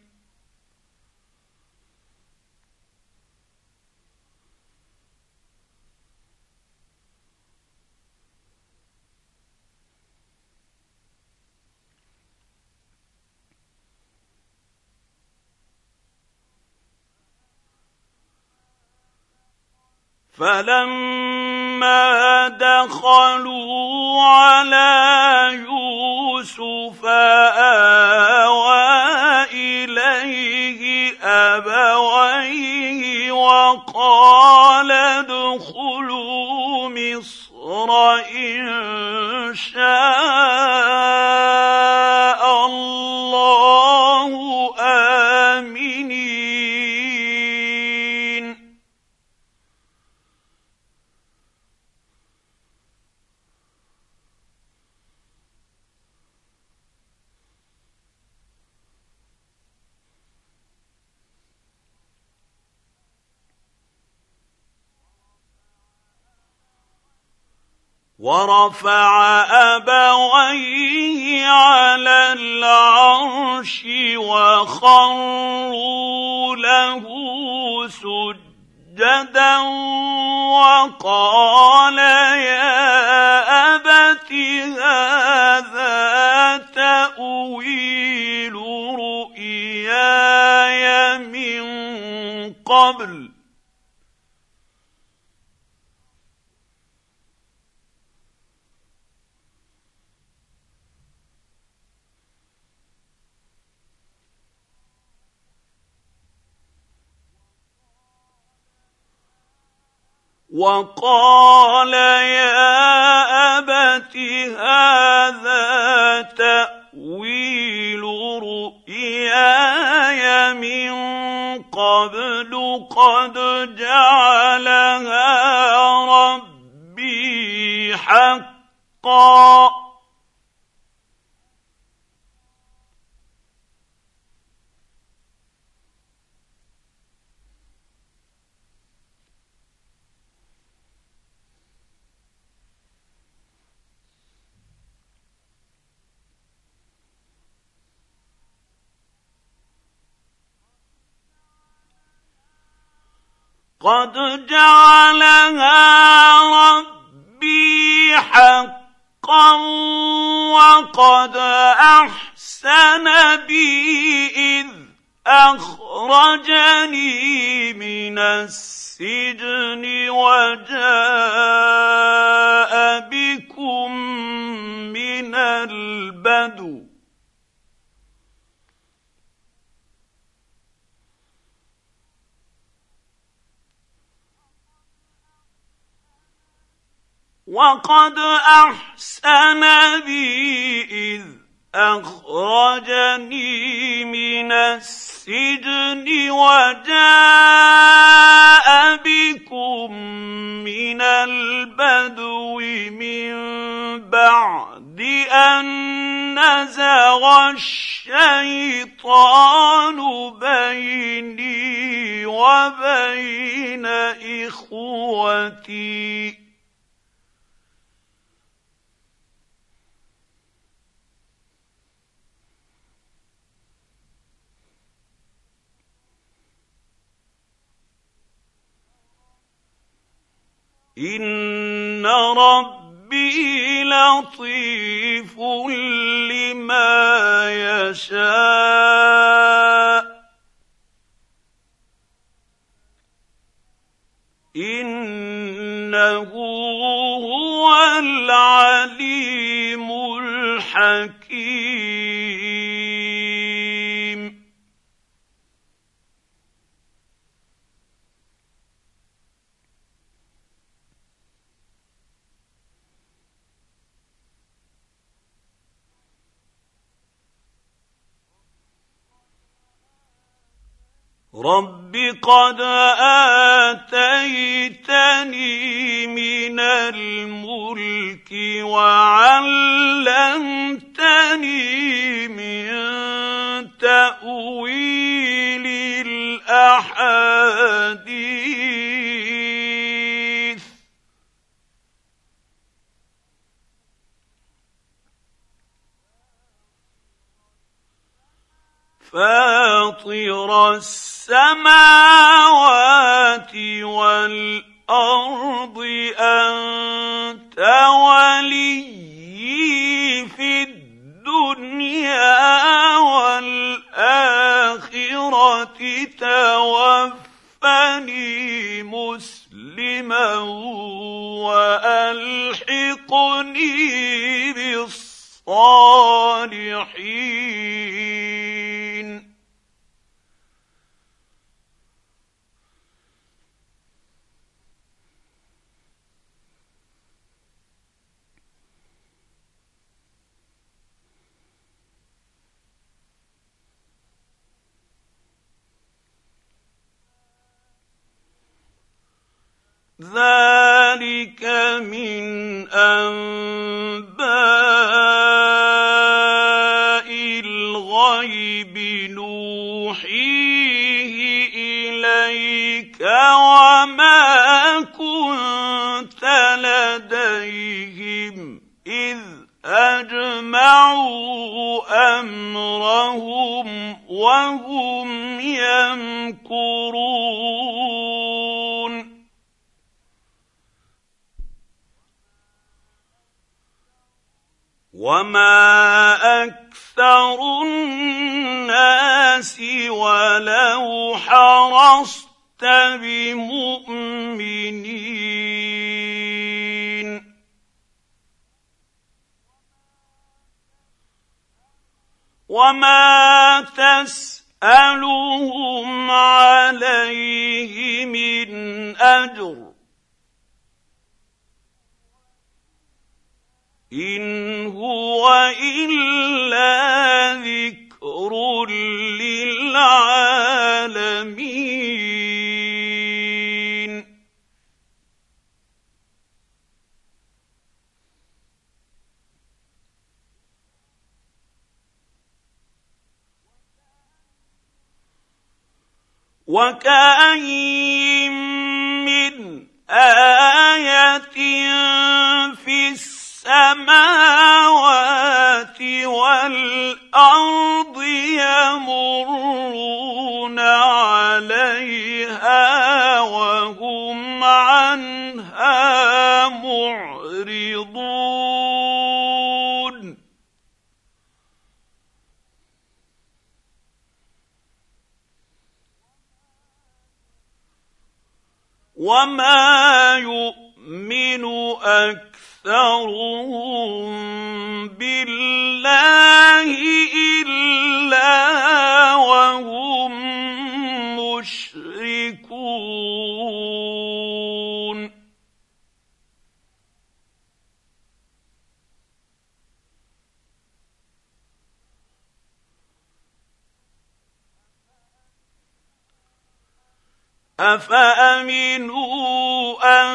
فلما دخلوا على يوسف آوى إليه أبويه وقال ادخلوا مصر إن شاء الله آمنين ورفع أبويه على العرش وخروا له سجدا وقال يا أبت هذا تأويل رؤياي من قبل وقال يا أبت هذا تأويل رؤياي من قبل قد جعلها ربي حقا قد جعلها ربي حقا وقد أحسن بي إذ أخرجني من السجن وجاء بكم من البدو وقد أحسن بي إذ أخرجني من السجن وجاء بكم من البدو من بعد أن نزغ الشيطان بيني وبين إخوتي إن ربي لطيف لما يشاء إنه هو العليم الحكيم رب قد آتيتني من الملك وعلمتني من تأويل الأحاديث فاطر السماوات والأرض أنت وليي في الدنيا والآخرة توفني مسلما وألحقني بالصالحين ذلك من أنباء الغيب نوحيه إليك وما كنت لديهم إذ أجمعوا أمرهم وهم يمكرون وما أكثر الناس ولو حرصت بمؤمنين وما تسألهم عليه من أجر إن هو إلا ذكر للعالمين وكأين من آية في السماوات والأرض يمرون عليها وهم عنها معرضون وما يؤمن أكثرهم بالله إلا وهم مشركون أفأمنوا أن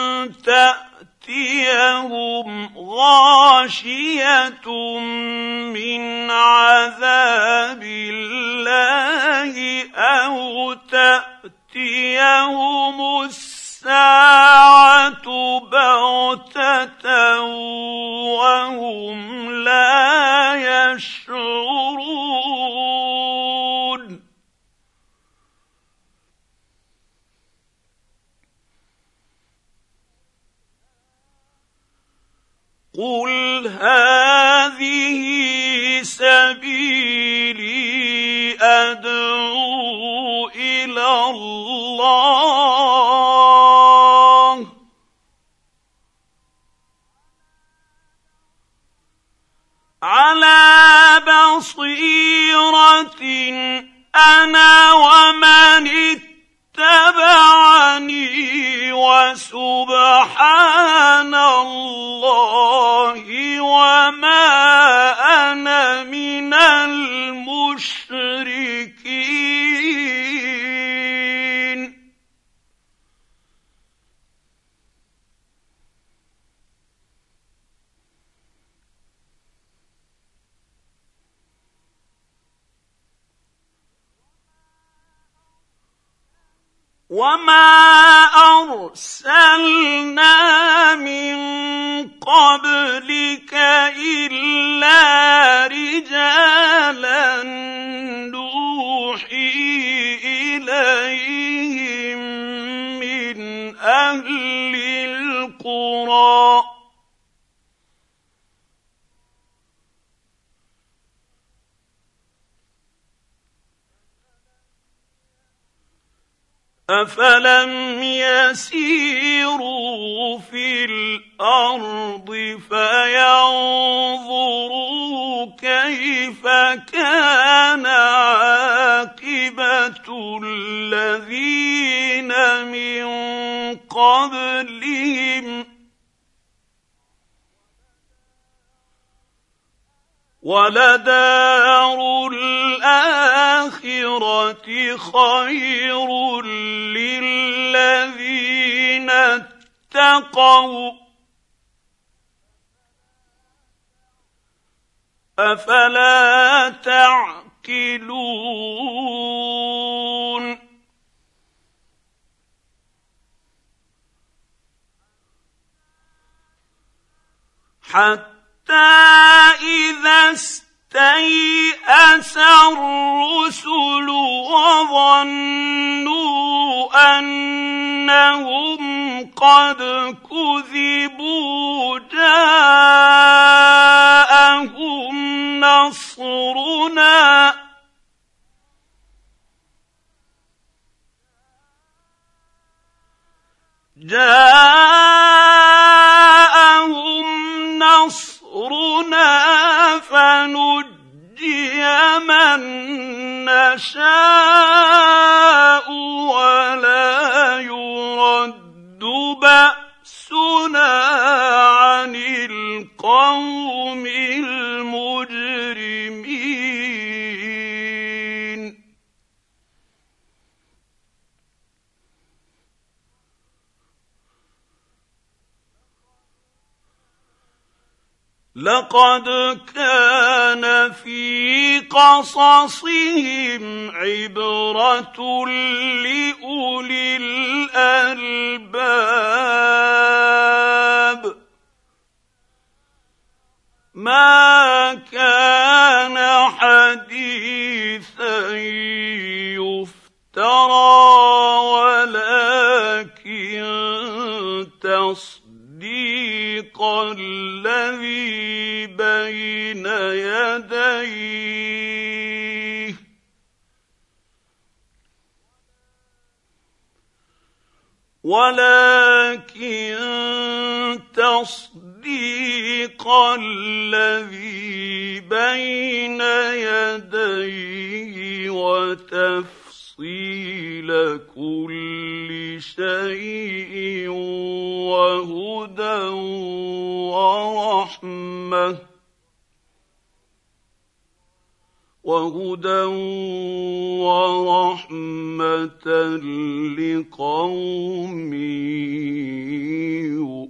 تأتيهم غاشية من عذاب الله أو تأتيهم الساعة بغتة وهم لا يشعرون قل هذه سبيلي أدعو إلى الله على بصيرة أنا ومن اتبعني وسبحان الله وما أنا من المشركين وما أرسلنا من قبلك إلا رجالا نوحي إليهم من أهل القرى أفلم يسيروا في الأرض فينظروا كيف كان عاقبة الذين من قبلهم ولدار الآخرة خير للذين اتقوا أفلا تعقلون حتى إذا استيأس الرسل وظنوا أنهم قد كذبوا جاءهم نصرنا فنجي من نشاء ولا يرد بأسنا عن القوم القوم المجرمين لقد كان في قصصهم عبرة لأولي الألباب ما كان حديثا يفترى ولكن تصديق الذي بين يديه ولكن تصديق الذي بين يديه وتفصيل كل شيء وهدى ورحمة لقوم